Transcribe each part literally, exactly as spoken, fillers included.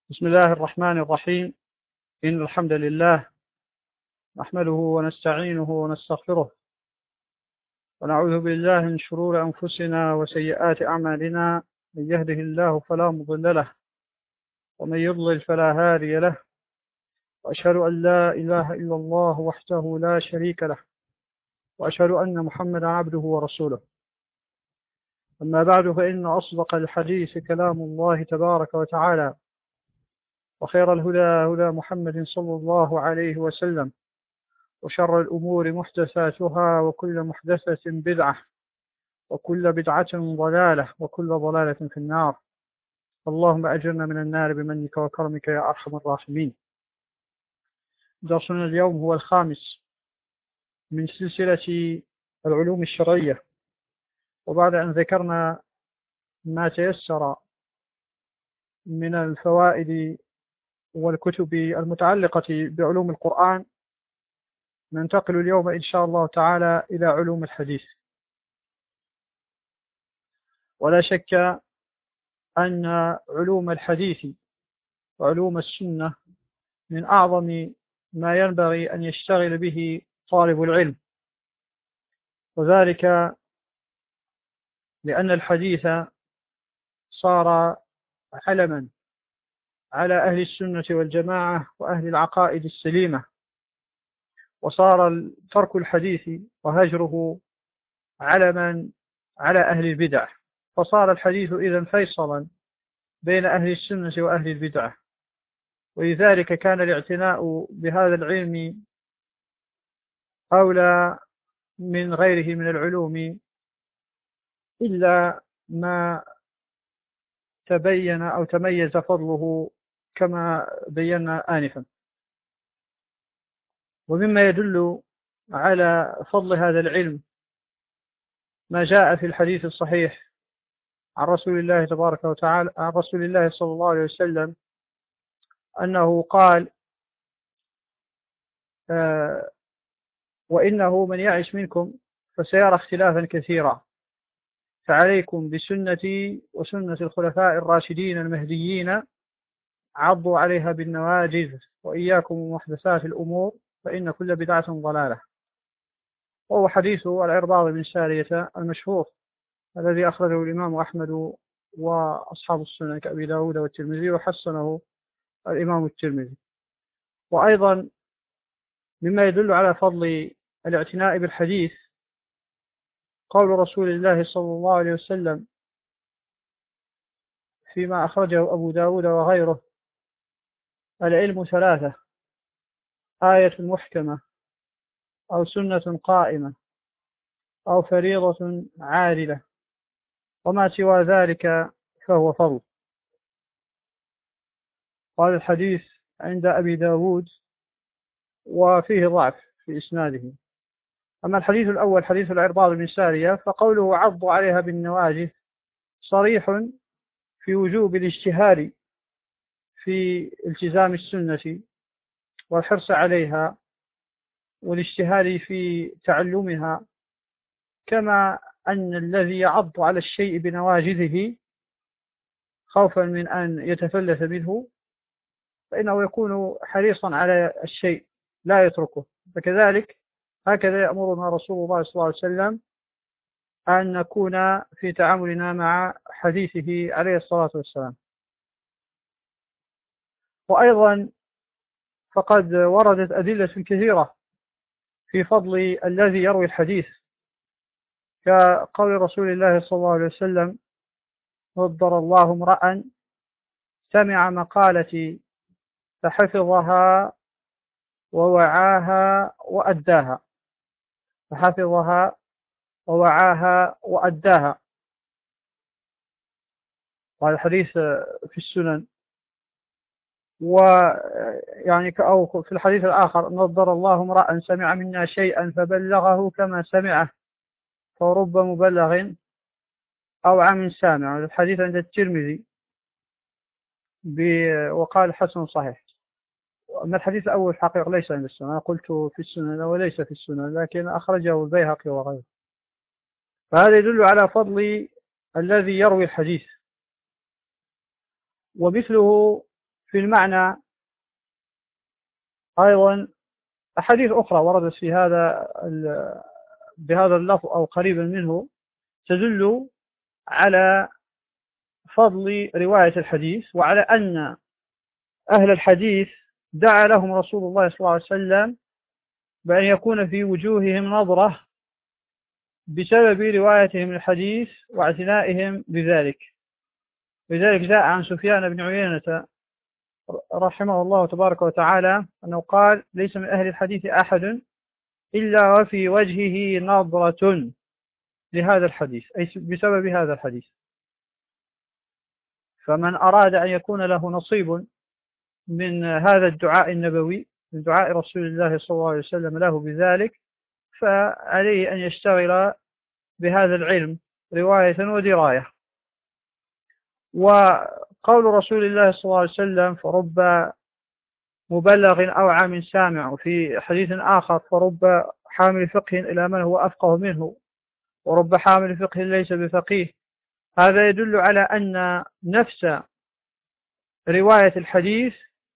بسم الله الرحمن الرحيم. إن الحمد لله نحمده ونستعينه ونستغفره ونعوذ بالله من شرور أنفسنا وسيئات أعمالنا. من يهده الله فلا مضل له ومن يضلل فلا هادي له، وأشهد أن لا إله إلا الله وحده لا شريك له، وأشهد أن محمدا عبده ورسوله. أما بعد، فإن أصدق الحديث كلام الله تبارك وتعالى، وخير الهدى هدى محمد صلى الله عليه وسلم، وشر الأمور محدثاتها، وكل محدثة بدعة، وكل بدعة ضلالة، وكل ضلالة في النار. اللهم أجرنا من النار بمنك وكرمك يا أرحم الراحمين. درسنا اليوم هو الخامس من سلسلة العلوم الشرعية، وبعد أن ذكرنا ما تيسر من الفوائد والكتب المتعلقة بعلوم القرآن، ننتقل اليوم إن شاء الله تعالى إلى علوم الحديث. ولا شك أن علوم الحديث وعلوم السنة من أعظم ما ينبغي أن يشتغل به طالب العلم، وذلك لأن الحديث صار علما على أهل السنة والجماعة وأهل العقائد السليمة، وصار ترك الحديث وهجره علما على أهل البدع، فصار الحديث إذن فيصلا بين أهل السنة وأهل البدعة. ولذلك كان الاعتناء بهذا العلم أولى من غيره من العلوم، إلا ما تبين أو تميز فضله كما بينا آنفا. ومما يدل على فضل هذا العلم ما جاء في الحديث الصحيح عن رسول الله تبارك وتعالى عن رسول الله صلى الله عليه وسلم أنه قال: آه وإنه من يعش منكم فسيرى اختلافا كثيرا، فعليكم بسنتي وسنة الخلفاء الراشدين المهديين، عضوا عليها بالنواجذ، وإياكم ومحدثات الأمور، فإن كل بدعة ضلالة. وهو حديث العرباض بن سارية المشهور الذي أخرجه الإمام أحمد وأصحاب السنن كأبي داود والترمذي، وحسنه الإمام الترمذي. وأيضا مما يدل على فضل الاعتناء بالحديث قول رسول الله صلى الله عليه وسلم فيما أخرجه أبو داود وغيره: العلم ثلاثة: آية محكمة، أو سنة قائمة، أو فريضة عادلة، وما سوى ذلك فهو فضل. قال الحديث عند أبي داود وفيه ضعف في إسناده. أما الحديث الأول حديث العرباض بن سارية فقوله عضوا عليها بالنواجذ صريح في وجوب الاجتهاد في التزام السنة والحرص عليها والاجتهاد في تعلمها، كما أن الذي يعض على الشيء بنواجذه خوفا من أن يتفلت منه فإنه يكون حريصا على الشيء لا يتركه. فكذلك هكذا يأمرنا رسول الله صلى الله عليه وسلم أن نكون في تعاملنا مع حديثه عليه الصلاة والسلام. وأيضا فقد وردت أدلة كثيرة في فضل الذي يروي الحديث، كقول رسول الله صلى الله عليه وسلم: نضر الله امرأ سمع مقالتي فحفظها ووعاها وأداها فحفظها ووعاها وأداها. وهذا الحديث في السنن. ويعني أو في الحديث الآخر: نضر الله امرأ سمع منا شيئا فبلغه كما سمعه فرب مبلغ أو عام سامع. الحديث عند الترمذي وقال حسن صحيح. أما الحديث الأول حقيقة ليس عند السنن، أنا قلت في السنن وليس في السنن، لكن أخرجه البيهقي وغيره. فهذا يدل على فضل الذي يروي الحديث. ومثله في المعنى أيضا أحاديث أخرى وردت في هذا بهذا اللفظ أو قريبا منه تدل على فضل رواية الحديث، وعلى أن أهل الحديث دعا لهم رسول الله صلى الله عليه وسلم بأن يكون في وجوههم نظرة بسبب روايتهم الحديث واعتنائهم بذلك. لذلك جاء عن سفيان بن عيينة رحمه الله تبارك وتعالى أنه قال: ليس من أهل الحديث أحد إلا وفي وجهه نظرة لهذا الحديث، أي بسبب هذا الحديث. فمن أراد أن يكون له نصيب من هذا الدعاء النبوي، من دعاء رسول الله صلى الله عليه وسلم له بذلك، فعليه أن يشتغل بهذا العلم رواية ودراية. وقول رسول الله صلى الله عليه وسلم: فرب مبلغ أوعى من سامع، وفي حديث آخر: فرب حامل فقه إلى من هو أفقه منه، ورب حامل فقه ليس بفقيه. هذا يدل على أن نفس رواية الحديث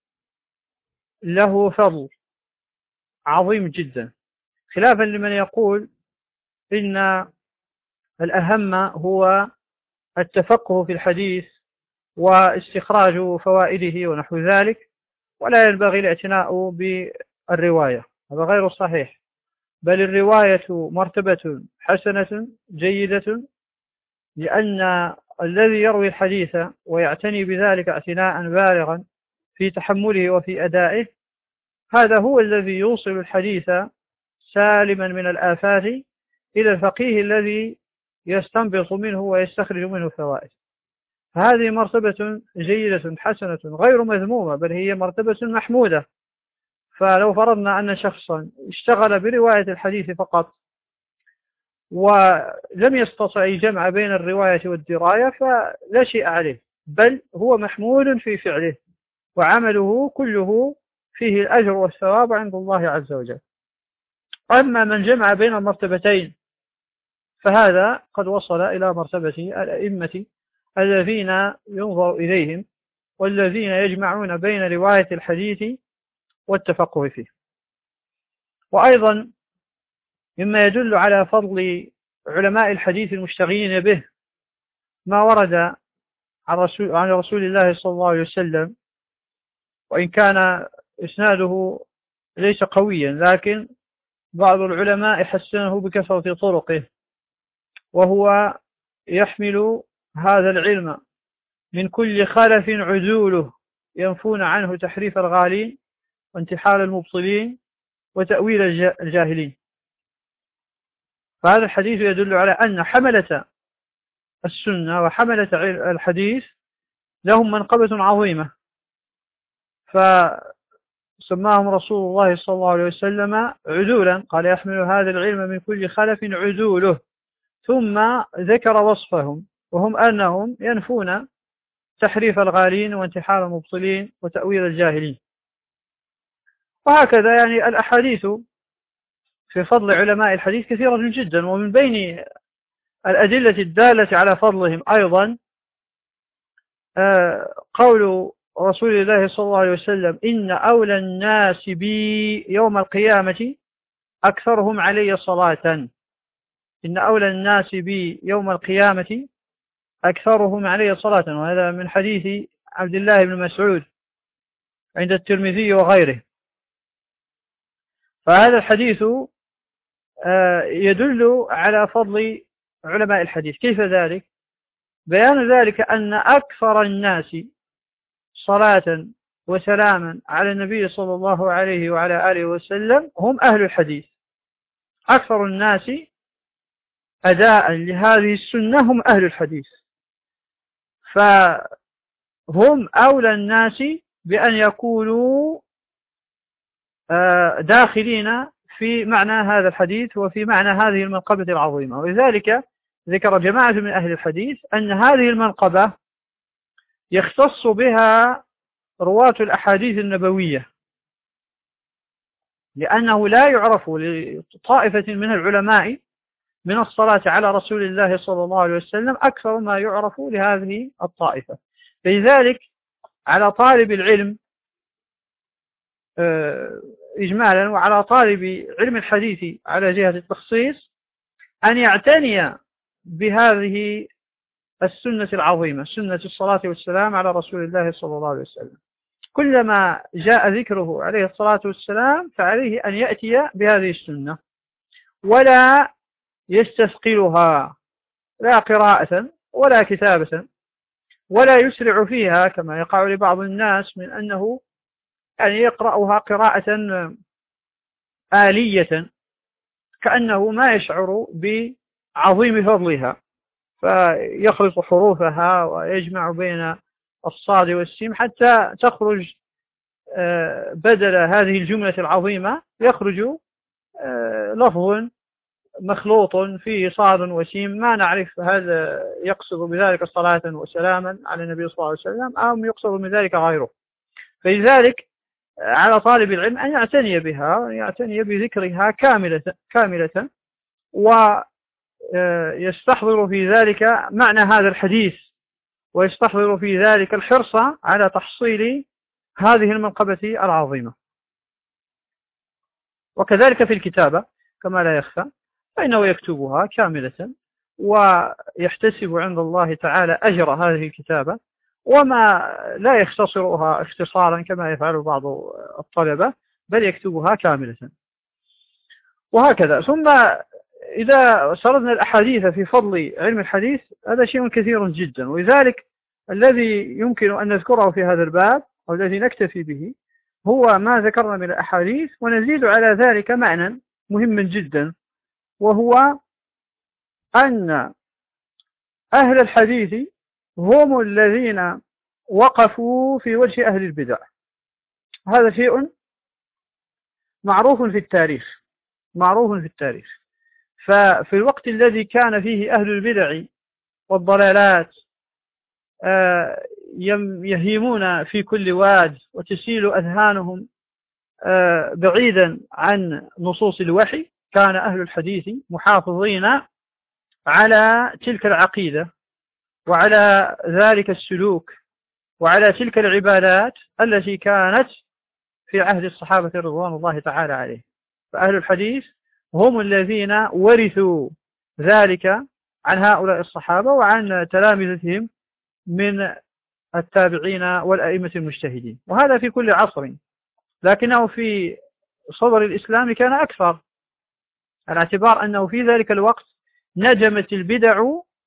له فضل عظيم جدا، خلافا لمن يقول إن الأهم هو التفقه في الحديث واستخراج فوائده ونحو ذلك، ولا ينبغي الاعتناء بالرواية. هذا غير صحيح، بل الرواية مرتبة حسنة جيدة، لأن الذي يروي الحديث ويعتني بذلك اعتناء بالغا في تحمله وفي أدائه، هذا هو الذي يوصل الحديث سالما من الآفات إلى الفقيه الذي يستنبط منه ويستخرج منه فوائد. هذه مرتبة جيدة حسنة غير مذمومة، بل هي مرتبة محمودة. فلو فرضنا أن شخصا اشتغل برواية الحديث فقط ولم يستطع الجمع بين الرواية والدراية فلا شيء عليه، بل هو محمود في فعله، وعمله كله فيه الأجر والثواب عند الله عز وجل. أما من جمع بين المرتبتين فهذا قد وصل إلى مرتبة الأئمة الذين ينظر إليهم، والذين يجمعون بين رواية الحديث والتفقه فيه. وأيضا مما يدل على فضل علماء الحديث المشتغلين به ما ورد عن رسول, عن رسول الله صلى الله عليه وسلم، وإن كان إسناده ليس قويا، لكن بعض العلماء حسنه بكثرة طرقه، وهو يحمل هذا العلم: من كل خلف عدوله ينفون عنه تحريف الغالين وانتحال المبطلين وتأويل الجاهلين. فهذا الحديث يدل على أن حملة السنة وحملة الحديث لهم منقبة عظيمة، فسماهم رسول الله صلى الله عليه وسلم عدولا، قال: يحمل هذا العلم من كل خلف عدوله، ثم ذكر وصفهم وهم أنهم ينفون تحريف الغالين وانتحال المبطلين وتأويل الجاهلين. وهكذا يعني الأحاديث في فضل علماء الحديث كثيرة جدا، ومن بين الأدلة الدالة على فضلهم أيضا قول رسول الله صلى الله عليه وسلم: إن أولى الناس بي يوم القيامة أكثرهم علي صلاة. إن أولى الناس بي يوم القيامة أكثرهم علي صلاة، وهذا من حديث عبد الله بن مسعود عند الترمذي وغيره. فهذا الحديث يدل على فضل علماء الحديث. كيف ذلك؟ بيان ذلك أن أكثر الناس صلاة وسلاما على النبي صلى الله عليه وعلى آله وسلم هم أهل الحديث. أكثر الناس أداء لهذه السنة هم أهل الحديث، فهم أولى الناس بأن يكونوا داخلين في معنى هذا الحديث وفي معنى هذه المنقبة العظيمة. ولذلك ذكر جماعة من أهل الحديث أن هذه المنقبة يختص بها رواة الأحاديث النبوية، لأنه لا يعرف لطائفة من العلماء من الصلاة على رسول الله صلى الله عليه وسلم أكثر ما يعرف لهذه الطائفة. لذلك على طالب العلم إجمالا وعلى طالب علم الحديث على جهة التخصيص أن يعتني بهذه السنة العظيمة، سنة الصلاة والسلام على رسول الله صلى الله عليه وسلم. كلما جاء ذكره عليه الصلاة والسلام فعليه أن يأتي بهذه السنة ولا يستثقلها لا قراءة ولا كتابة، ولا يسرع فيها كما يقع لبعض الناس من أنه أن يقرأها قراءة آلية كأنه ما يشعر بعظيم فضلها، فيخلط حروفها ويجمع بين الصاد والسين حتى تخرج بدل هذه الجملة العظيمة يخرج لفظ مخلوط فيه صاد وسين ما نعرف هذا يقصد بذلك صلاة وسلاما على النبي صلى الله عليه وسلم أم يقصد من ذلك غيره. فلذلك على طالب العلم أن يعتني بها، يعتني بذكرها كاملة كاملة ويستحضر في ذلك معنى هذا الحديث، ويستحضر في ذلك الحرص على تحصيل هذه المنقبة العظيمة. وكذلك في الكتابة كما لا يخفى، فإنه يكتبها كاملة ويحتسب عند الله تعالى أجر هذه الكتابة، وما لا يختصرها اختصارا كما يفعل بعض الطلبة، بل يكتبها كاملة. وهكذا. ثم إذا سردنا الأحاديث في فضل علم الحديث هذا شيء كثير جدا، ولذلك الذي يمكن أن نذكره في هذا الباب أو الذي نكتفي به هو ما ذكرنا من الأحاديث، ونزيد على ذلك معنى مهم جدا، وهو أن أهل الحديث هم الذين وقفوا في وجه أهل البدع. هذا شيء معروف في التاريخ معروف في التاريخ ففي الوقت الذي كان فيه أهل البدع والضلالات يهيمون في كل واد وتسيل أذهانهم بعيدا عن نصوص الوحي، كان أهل الحديث محافظين على تلك العقيدة وعلى ذلك السلوك وعلى تلك العبادات التي كانت في عهد الصحابة رضوان الله تعالى عليه. فأهل الحديث هم الذين ورثوا ذلك عن هؤلاء الصحابة وعن تلامذتهم من التابعين والأئمة المجتهدين، وهذا في كل عصر، لكنه في صدر الإسلام كان أكثر، على اعتبار أنه في ذلك الوقت نجمت البدع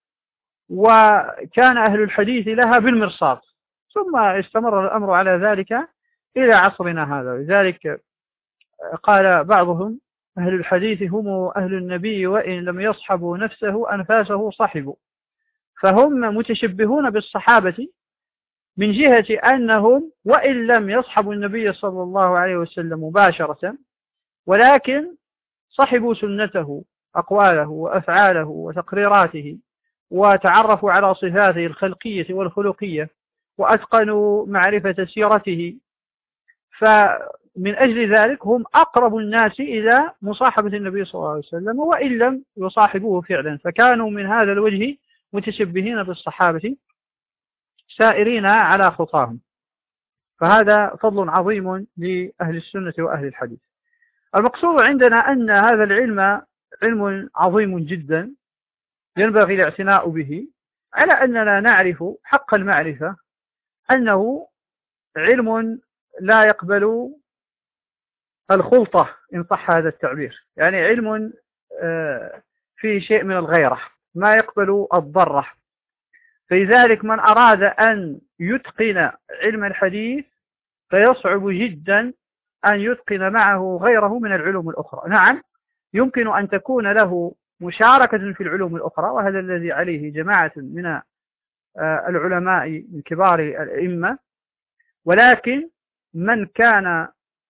وكان أهل الحديث لها بالمرصاد، ثم استمر الأمر على ذلك إلى عصرنا هذا. لذلك قال بعضهم أهل الحديث هم أهل النبي وإن لم يصحبوا نفسه أنفاسه صحبوا. فهم متشبهون بالصحابة من جهة أنهم وإن لم يصحبوا النبي صلى الله عليه وسلم مباشرة، ولكن صحبوا سنته، أقواله وأفعاله وتقريراته، وتعرفوا على صفاته الخلقية والخلقية، وأتقنوا معرفة سيرته. فمن أجل ذلك هم أقرب الناس إلى مصاحبة النبي صلى الله عليه وسلم وإن لم يصاحبوه فعلا، فكانوا من هذا الوجه متشبهين بالصحابة سائرين على خطاهم. فهذا فضل عظيم لأهل السنة وأهل الحديث. المقصود عندنا أن هذا العلم علم عظيم جدا ينبغي الاعتناء به، على أننا نعرف حق المعرفة أنه علم لا يقبل الخلطة إن صح هذا التعبير، يعني علم فيه شيء من الغيرة، ما يقبل الضرة. فلذلك من أراد أن يتقن علم الحديث فيصعب جدا أن يتقن معه غيره من العلوم الأخرى. نعم يمكن أن تكون له مشاركة في العلوم الأخرى، وهذا الذي عليه جماعة من العلماء من كبار الأئمة، ولكن من كان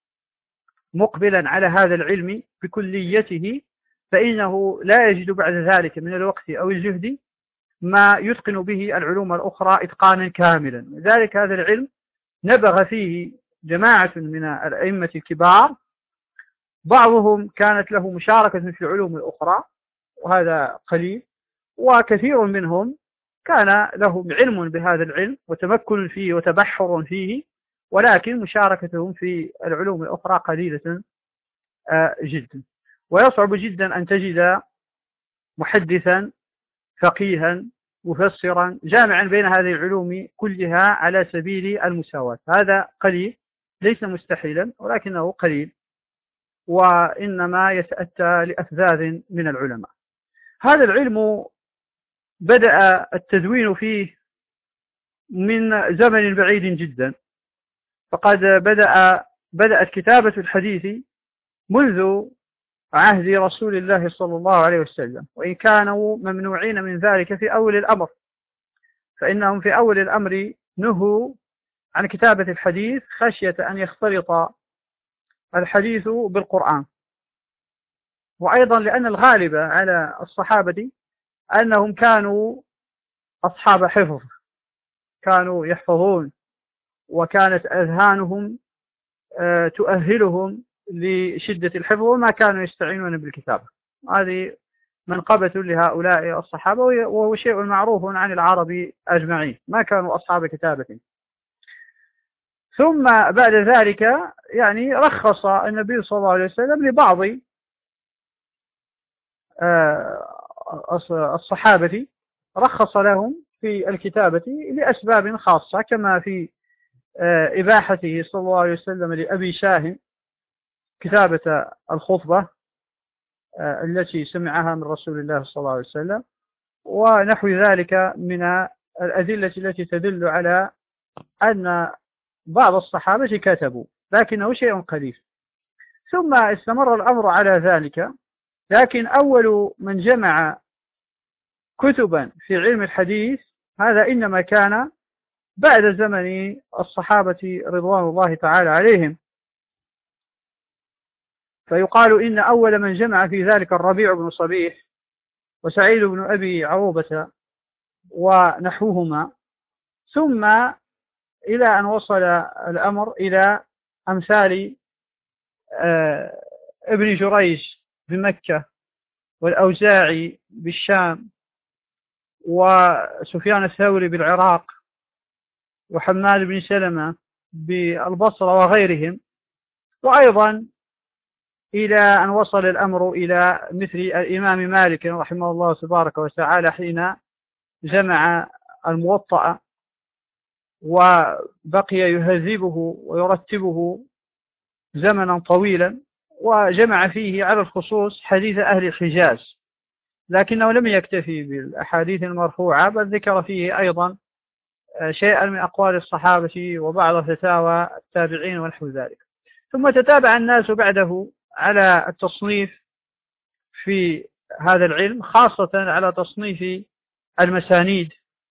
مقبلا على هذا العلم بكليته فإنه لا يجد بعد ذلك من الوقت أو الجهد ما يتقن به العلوم الأخرى إتقانا كاملا. لذلك هذا العلم نبغ فيه جماعة من الأئمة الكبار، بعضهم كانت له مشاركة في العلوم الأخرى وهذا قليل، وكثير منهم كان لهم علم بهذا العلم وتمكن فيه وتبحر فيه، ولكن مشاركتهم في العلوم الأخرى قليلة جدا. ويصعب جدا أن تجد محدثا فقيها مفسرا جامعا بين هذه العلوم كلها على سبيل المساواة. هذا قليل، ليس مستحيلا ولكنه قليل، وإنما يتأتى لأفذاذ من العلماء. هذا العلم بدأ التدوين فيه من زمن بعيد جدا، فقد بدأ بدأت كتابة الحديث منذ عهد رسول الله صلى الله عليه وسلم، وإن كانوا ممنوعين من ذلك في أول الأمر، فإنهم في أول الأمر نهوا عن كتابة الحديث خشية أن يختلط الحديث بالقرآن، وأيضا لأن الغالب على الصحابة أنهم كانوا أصحاب حفظ، كانوا يحفظون، وكانت أذهانهم تؤهلهم لشدة الحفظ، وما كانوا يستعينون بالكتابة. هذه منقبة لهؤلاء الصحابة، وهو شيء معروف عن العرب أجمعين، ما كانوا أصحاب كتابة. ثم بعد ذلك يعني رخص النبي صلى الله عليه وسلم لبعض الصحابة، رخص لهم في الكتابة لأسباب خاصة، كما في إباحته صلى الله عليه وسلم لأبي شاه كتابة الخطبة التي سمعها من رسول الله صلى الله عليه وسلم، ونحو ذلك من الأدلة التي تدل على أن بعض الصحابة كتبوا، لكنه شيء قليل. ثم استمر الأمر على ذلك، لكن أول من جمع كتبا في علم الحديث هذا إنما كان بعد زمن الصحابة رضوان الله تعالى عليهم. فيقال إن أول من جمع في ذلك الربيع بن صبيح وسعيد بن أبي عروبة ونحوهما، ثم إلى أن وصل الأمر إلى أمثال ابن جريج بمكة، والأوزاعي بالشام، وسفيان الثوري بالعراق، وحماد بن سلمة بالبصرة وغيرهم، وأيضا إلى أن وصل الأمر إلى مثل الإمام مالك رحمه الله تبارك وتعالى حين جمع الموطأ وبقي يهذبه ويرتبه زمنا طويلا، وجمع فيه على الخصوص حديث أهل الحجاز، لكنه لم يكتفي بالأحاديث المرفوعة، بل ذكر فيه أيضا شيئا من أقوال الصحابة وبعض فتاوى التابعين ونحو ذلك. ثم تتابع الناس بعده على التصنيف في هذا العلم، خاصة على تصنيف المسانيد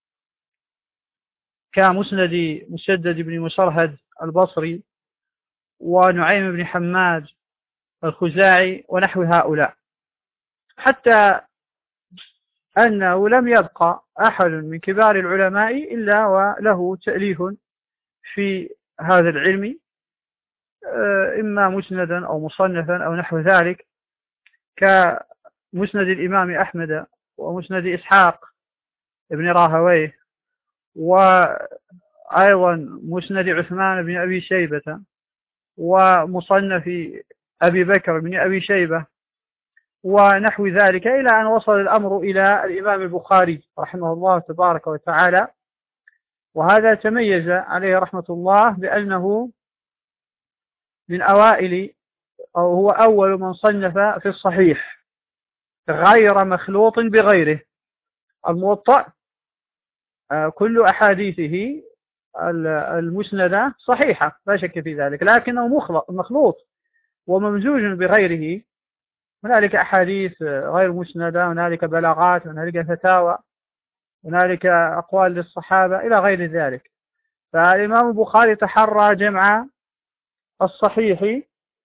كمسند مسدد بن مسرهد البصري، ونعيم بن حماد الخزاعي، ونحو هؤلاء، حتى أنه لم يبقى أحد من كبار العلماء إلا وله تأليف في هذا العلم، إما مسندا أو مصنفا أو نحو ذلك، كمسند الإمام أحمد ومسند إسحاق ابن راهويه، وأيضا مسند عثمان بن أبي شيبة، ومصنف أبي بكر بن أبي شيبة، ونحو ذلك، إلى أن وصل الأمر إلى الإمام البخاري رحمه الله تبارك وتعالى. وهذا تميز عليه رحمة الله بأنه من أوائل أو هو أول من صنف في الصحيح غير مخلوط بغيره. الموطأ كل أحاديثه المسندة صحيحة لا شك في ذلك، لكنه مخلوط وممزوج بغيره، هنالك أحاديث غير مسندة، هنالك بلاغات، هنالك فتاوى، هنالك أقوال للصحابة إلى غير ذلك. فالإمام البخاري تحرى جمع الصحيح،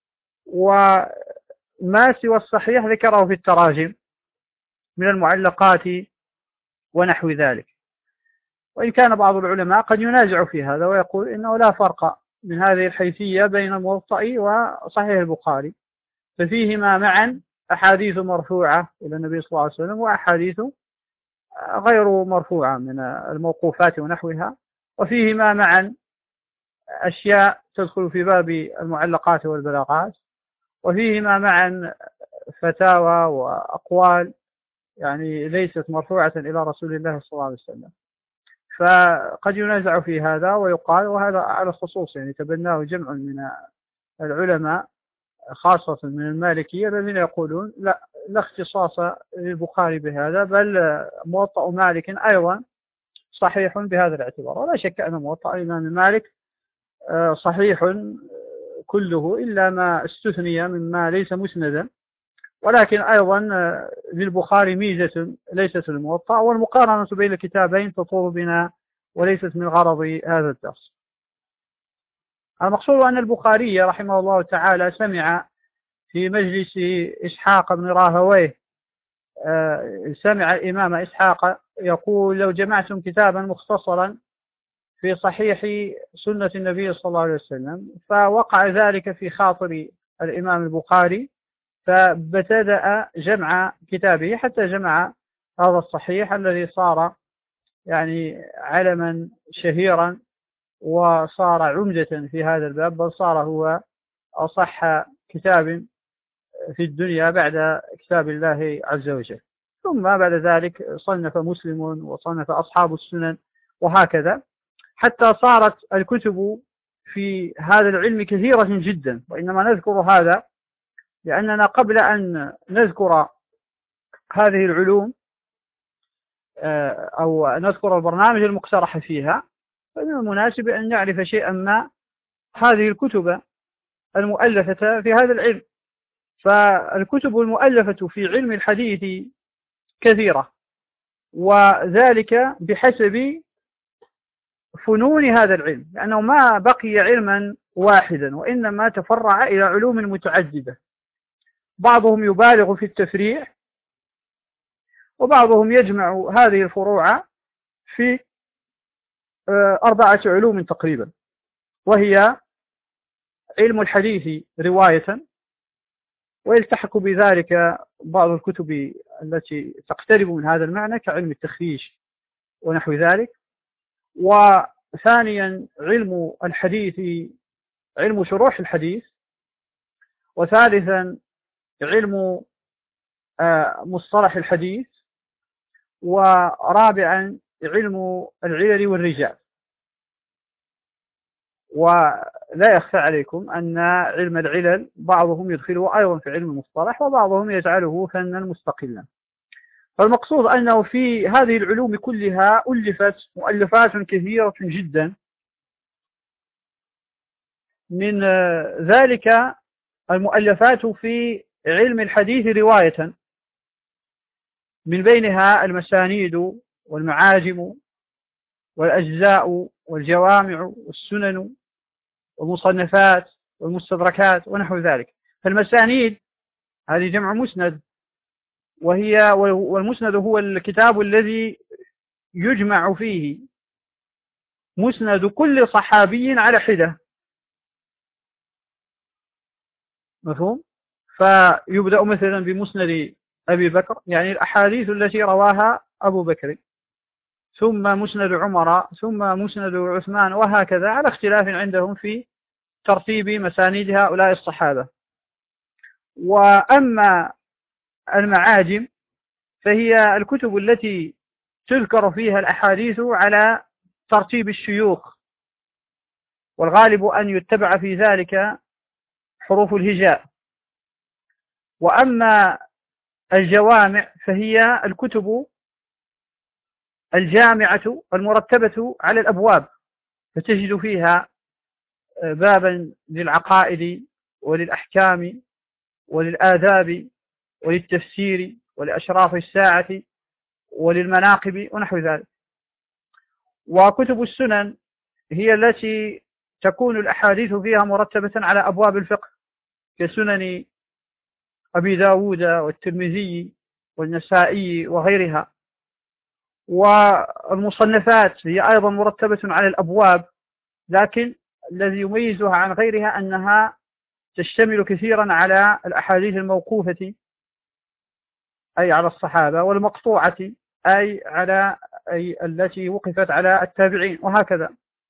وما سوى الصحيح ذكره في التراجم من المعلقات ونحو ذلك. وإن كان بعض العلماء قد ينازع في هذا ويقول إنه لا فرق من هذه الحيثية بين الموطأ وصحيح البخاري، ففيهما معا أحاديث مرفوعة إلى النبي صلى الله عليه وسلم وأحاديث غير مرفوعة من الموقوفات ونحوها، وفيهما معا أشياء تدخل في باب المعلقات والبلاغات، وفيهما معا فتاوى وأقوال يعني ليست مرفوعة إلى رسول الله صلى الله عليه وسلم. فقد ينازع في هذا ويقال، وهذا على الخصوص يعني تبناه جمع من العلماء خاصة من المالكية الذين يقولون لا لا اختصاص للبخاري بهذا، بل موطأ مالك أيضا صحيح بهذا الاعتبار. ولا شك أن موطأ الإمام مالك صحيح كله إلا ما استثني مما ليس مسندا، ولكن أيضا للبخاري ميزة ليست الموطأ، والمقارنة بين الكتابين تطول بنا وليست من غرض هذا الدرس. المقصود أن البخاري رحمه الله تعالى سمع في مجلس إسحاق بن راهويه، سمع الإمام إسحاق يقول: لو جمعتم كتابا مختصرا في صحيح سنة النبي صلى الله عليه وسلم. فوقع ذلك في خاطر الإمام البخاري، فابتدأ جمع كتابه حتى جمع هذا الصحيح الذي صار يعني علما شهيرا وصار عمدة في هذا الباب، بل صار هو أصح كتاب في الدنيا بعد كتاب الله عز وجل. ثم بعد ذلك صنف مسلم وصنف أصحاب السنن وهكذا، حتى صارت الكتب في هذا العلم كثيرة جدا. وإنما نذكر هذا لأننا قبل أن نذكر هذه العلوم أو نذكر البرنامج المقترح فيها، فمن المناسب أن نعرف شيئا ما هذه الكتب المؤلفة في هذا العلم. فالكتب المؤلفة في علم الحديث كثيرة، وذلك بحسب فنون هذا العلم، لأنه ما بقي علما واحدا وإنما تفرع إلى علوم متعددة. بعضهم يبالغ في التفريع، وبعضهم يجمع هذه الفروع في أربعة علوم تقريبا، وهي علم الحديث رواية، ويلتحق بذلك بعض الكتب التي تقترب من هذا المعنى كعلم التخريج ونحو ذلك. وثانيا علم الحديث علم شروح الحديث، وثالثا علم مصطلح الحديث، ورابعا علم العلل والرجال. ولا يخفى عليكم أن علم العلل بعضهم يدخله أيضا في علم المصطلح، وبعضهم يجعله فنا مستقلا. فالمقصود أنه في هذه العلوم كلها ألفت مؤلفات كثيرة جدا، من ذلك المؤلفات في علم الحديث رواية، من بينها المسانيد والمعاجم والأجزاء والجوامع والسنن والمصنفات والمستدركات ونحو ذلك. فالمسانيد هذه جمع مسند، وهي والمسند هو الكتاب الذي يجمع فيه مسند كل صحابي على حدة، مفهوم؟ فيبدأ مثلا بمسند أبي بكر، يعني الأحاديث التي رواها أبو بكر، ثم مسند عمر، ثم مسند عثمان، وهكذا على اختلاف عندهم في ترتيب مسانيد هؤلاء الصحابة. وأما المعاجم فهي الكتب التي تذكر فيها الأحاديث على ترتيب الشيوخ، والغالب أن يتبع في ذلك حروف الهجاء. وأما الجوامع فهي الكتب الجامعة المرتبة على الأبواب، فتجد فيها بابا للعقائد وللأحكام وللآداب وللتفسير ولأشراف الساعة وللمناقب ونحو ذلك. وكتب السنن هي التي تكون الأحاديث فيها مرتبة على أبواب الفقه، كسنن أبي داود والترمذي والنسائي وغيرها. والمصنفات هي أيضا مرتبة على الأبواب، لكن الذي يميزها عن غيرها أنها تشتمل كثيرا على الأحاديث الموقوفة أي على الصحابة، والمقطوعة أي على أي التي وقفت على التابعين وهكذا.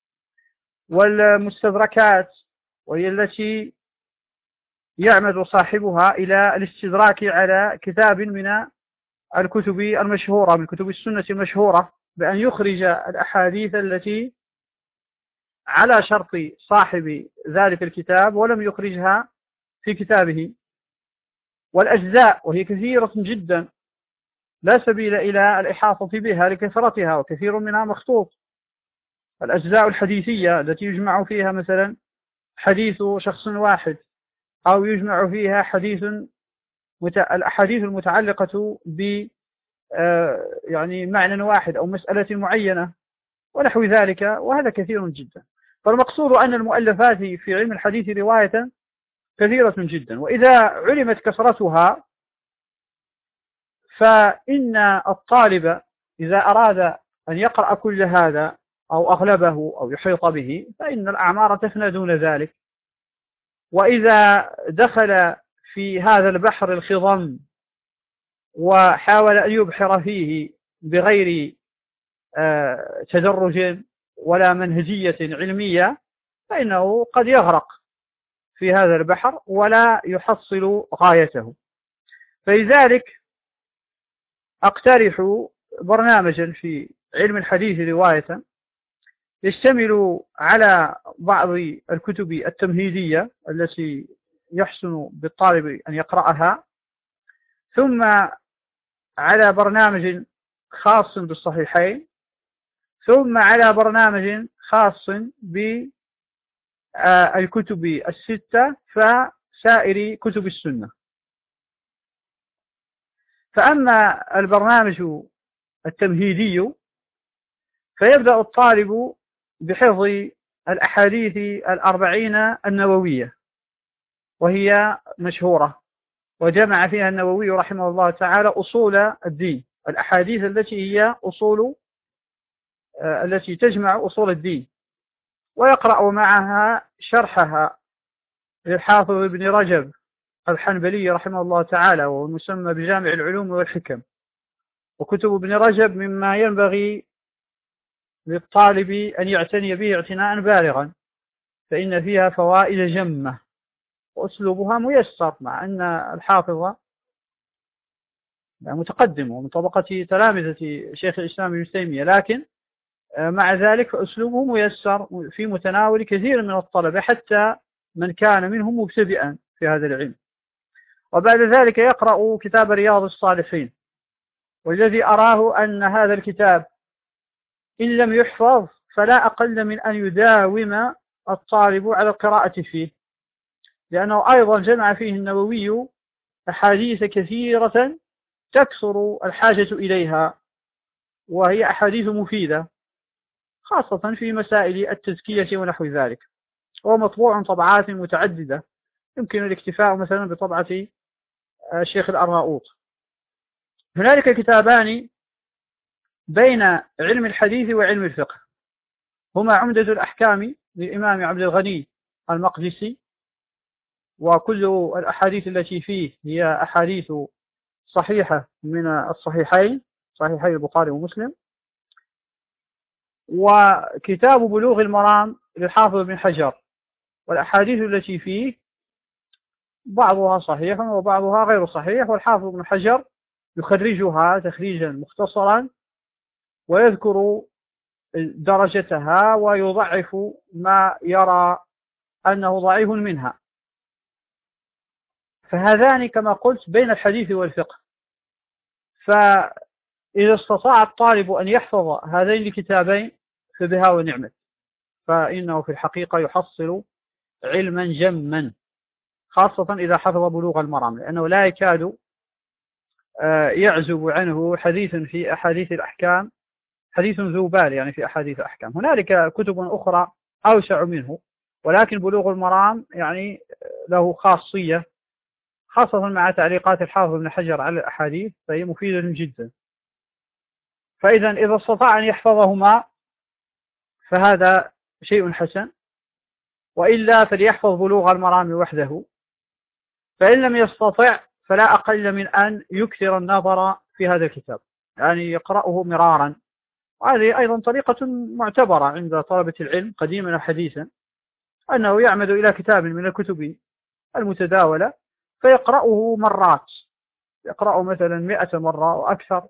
والمستدركات وهي التي يعمد صاحبها إلى الاستدراك على كتاب من الكتب المشهورة من كتب السنة المشهورة بأن يخرج الأحاديث التي على شرط صاحب ذلك الكتاب ولم يخرجها في كتابه. والأجزاء وهي كثيرة جدا لا سبيل إلى الإحاطة بها لكثرتها وكثير منها مخطوط. الأجزاء الحديثية التي يجمع فيها مثلا حديث شخص واحد أو يجمع فيها حديث الأحاديث المتعلقة ب يعني معنى واحد أو مسألة معينة ونحو ذلك، وهذا كثير جدا. فالمقصود أن المؤلفات في علم الحديث رواية كثيرة جدا، وإذا علمت كثرتها فإن الطالب إذا أراد أن يقرأ كل هذا أو أغلبه أو يحيط به فإن الأعمار تفنى دون ذلك. وإذا دخل في هذا البحر الخضم وحاول أن يبحر فيه بغير تدرج ولا منهجية علمية فإنه قد يغرق في هذا البحر ولا يحصل غايته. فلذلك أقترح برنامجا في علم الحديث رواية يشتمل على بعض الكتب التمهيدية التي يحسن بالطالب أن يقرأها، ثم على برنامج خاص بالصحيحين، ثم على برنامج خاص بالكتب الستة فسائر كتب السنة. فأما البرنامج التمهيدي فيبدأ الطالب بحفظ الأحاديث الأربعين النووية، وهي مشهورة وجمع فيها النووي رحمه الله تعالى أصول الدين، الأحاديث التي هي أصول التي تجمع أصول الدين، ويقرأ معها شرحها للحافظ ابن رجب الحنبلي رحمه الله تعالى، وهو المسمى بجامع العلوم والحكم. وكتب ابن رجب مما ينبغي للطالب أن يعتني به اعتناء بالغا، فإن فيها فوائد جمة وأسلوبها ميسر، مع أن الحافظ متقدم ومن طبقة تلامذة شيخ الإسلام ابن تيمية، لكن مع ذلك فأسلوبه ميسر في متناول كثير من الطلبة حتى من كان منهم مبتدئا في هذا العلم. وبعد ذلك يقرأ كتاب رياض الصالحين، والذي أراه أن هذا الكتاب إن لم يحفظ فلا أقل من أن يداوم الطالب على القراءة فيه، لأنه أيضا جمع فيه النووي أحاديث كثيرة تكثر الحاجة إليها، وهي أحاديث مفيدة خاصة في مسائل التزكية ونحو ذلك. هو مطبوع طبعات متعددة، يمكن الاكتفاء مثلا بطبعة الشيخ الأرناؤوط. هنالك كتابان بين علم الحديث وعلم الفقه، هما عمدة الأحكام للإمام عبد الغني المقدسي، وكل الأحاديث التي فيه هي أحاديث صحيحة من الصحيحين، صحيحي البخاري ومسلم. وكتاب بلوغ المرام للحافظ بن حجر، والأحاديث التي فيه بعضها صحيح وبعضها غير صحيح، والحافظ بن حجر يخرجها تخريجا مختصرا ويذكر درجتها ويضعف ما يرى أنه ضعيف منها. فهذان كما قلت بين الحديث والفقه. فإذا استطاع الطالب أن يحفظ هذين الكتابين فبها ونعمت، فإنه في الحقيقة يحصل علما جما، خاصة إذا حفظ بلوغ المرام، لأنه لا يكاد يعزب عنه حديث في أحاديث الأحكام، حديث ذو بال يعني في أحاديث الأحكام. هنالك كتب أخرى أوسع منه، ولكن بلوغ المرام يعني له خاصية، خاصة مع تعليقات الحافظ بن حجر على الأحاديث، فهي مفيدة جدا. فإذا إذا استطاع أن يحفظهما فهذا شيء حسن، وإلا فليحفظ بلوغ المرام وحده، فإن لم يستطع فلا أقل من أن يكثر النظر في هذا الكتاب. يعني يقرأه مرارا. وهذه أيضا طريقة معتبرة عند طلبة العلم قديما وحديثا، أنه يعمد إلى كتاب من الكتب المتداولة فيقرأه مرات، يقرأه مثلا مئة مرة وأكثر،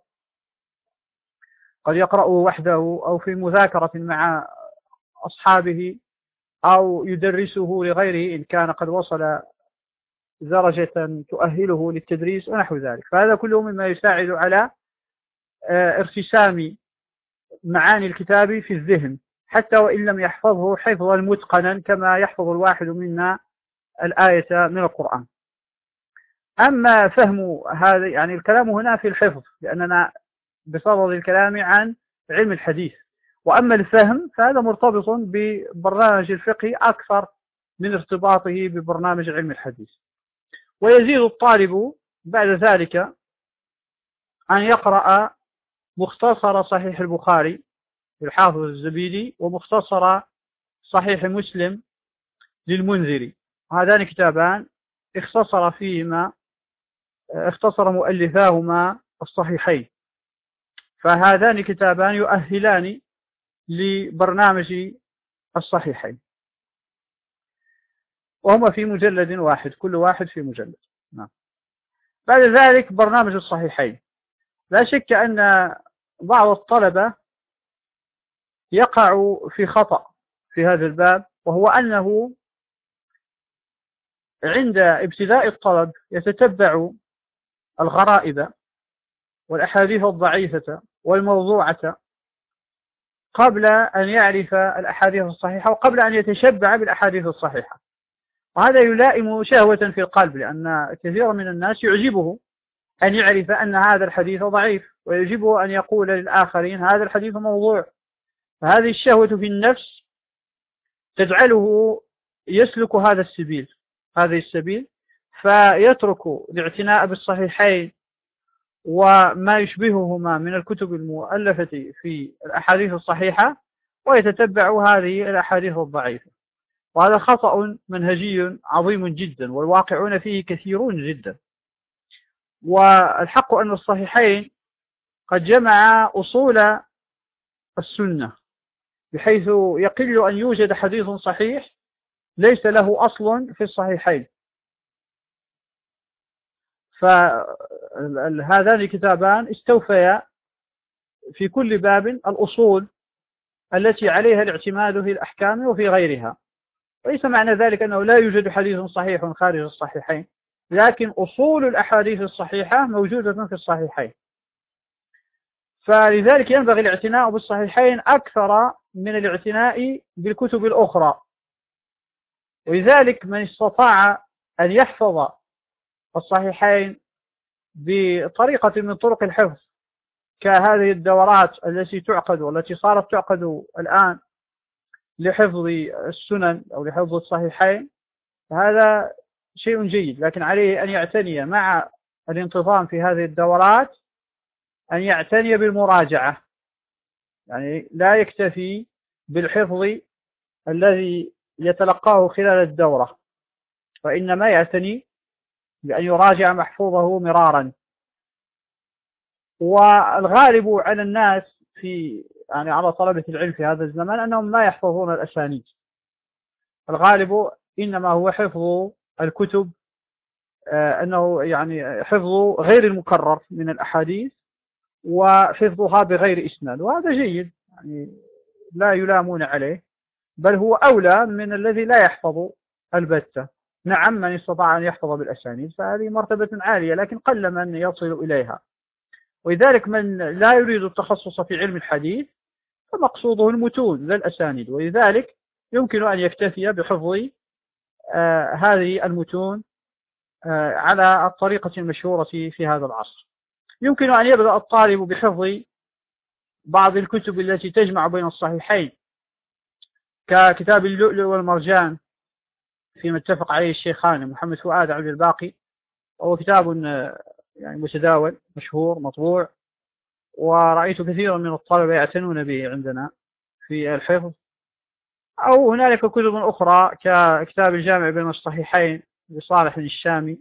قد يقرأه وحده أو في مذاكرة مع أصحابه، أو يدرسه لغيره إن كان قد وصل درجة تؤهله للتدريس ونحو ذلك. فهذا كله مما يساعد على ارتسام معاني الكتاب في الذهن، حتى وإن لم يحفظه حفظا متقنا كما يحفظ الواحد منا الآية من القرآن. أما فهم هذا، يعني الكلام هنا في الحفظ لأننا بصدد الكلام عن علم الحديث، وأما الفهم فهذا مرتبط ببرنامج الفقه أكثر من ارتباطه ببرنامج علم الحديث. ويزيد الطالب بعد ذلك أن يقرأ مختصر صحيح البخاري للحافظ الزبيدي ومختصر صحيح مسلم للمنذري، هذان كتابان اختصر فيهما اختصر مؤلفاهما الصحيحين، فهذان كتابان يؤهلان لبرنامج الصحيحين، وهما في مجلد واحد، كل واحد في مجلد. نعم. بعد ذلك برنامج الصحيحين، لا شك أن بعض الطلبة يقع في خطأ في هذا الباب، وهو أنه عند ابتداء الطلب يتتبع الغرائب والأحاديث الضعيفة والموضوعة قبل أن يعرف الأحاديث الصحيحة وقبل أن يتشبع بالأحاديث الصحيحة، وهذا يلائم شهوة في القلب، لأن كثير من الناس يعجبه أن يعرف أن هذا الحديث ضعيف، ويعجبه أن يقول للآخرين هذا الحديث موضوع. فهذه الشهوة في النفس تجعله يسلك هذا السبيل هذا السبيل فيترك الاعتناء بالصحيحين وما يشبههما من الكتب المؤلفة في الأحاديث الصحيحة، ويتتبع هذه الأحاديث الضعيفة. وهذا خطأ منهجي عظيم جدا، والواقعون فيه كثيرون جدا. والحق أن الصحيحين قد جمع أصول السنة، بحيث يقل أن يوجد حديث صحيح ليس له أصل في الصحيحين. فهذان الكتابان استوفيا في كل باب الأصول التي عليها الاعتماد في الأحكام وفي غيرها. وليس معنى ذلك أنه لا يوجد حديث صحيح خارج الصحيحين، لكن أصول الأحاديث الصحيحة موجودة في الصحيحين. فلذلك ينبغي الاعتناء بالصحيحين أكثر من الاعتناء بالكتب الأخرى. ولذلك من استطاع أن يحفظ الصحيحين بطريقة من طرق الحفظ كهذه الدورات التي تعقد والتي صارت تعقد الآن لحفظ السنن أو لحفظ الصحيحين، هذا شيء جيد، لكن عليه أن يعتني مع الانتظام في هذه الدورات أن يعتني بالمراجعة، يعني لا يكتفي بالحفظ الذي يتلقاه خلال الدورة، وإنما يعتني بأن يراجع محفوظه مرارا. والغالب على الناس في يعني على طلبة العلم في هذا الزمان أنهم لا يحفظون الأسانيد، الغالب إنما هو حفظ الكتب، آه أنه يعني حفظ غير المكرر من الأحاديث وحفظها بغير إسناد، وهذا جيد يعني لا يلامون عليه، بل هو أولى من الذي لا يحفظ البتة. نعم، من استطاع أن يحفظ بالأسانيد فهذه مرتبة عالية، لكن قل من يصل إليها. ولذلك من لا يريد التخصص في علم الحديث فمقصوده المتون لا الأسانيد، ولذلك يمكن أن يكتفي بحفظ آه هذه المتون آه على الطريقة المشهورة في هذا العصر. يمكن أن يبدأ الطالب بحفظ بعض الكتب التي تجمع بين الصحيحين ككتاب اللؤلؤ والمرجان فيما اتفق عليه الشيخان محمد فؤاد عبد الباقي، وهو كتاب يعني متداول مشهور مطبوع، ورأيت كثيرا من الطلبة يعتنون به عندنا في الحفظ. أو هنالك كتب أخرى ككتاب الجامع بين الصحيحين لصالح الشامي،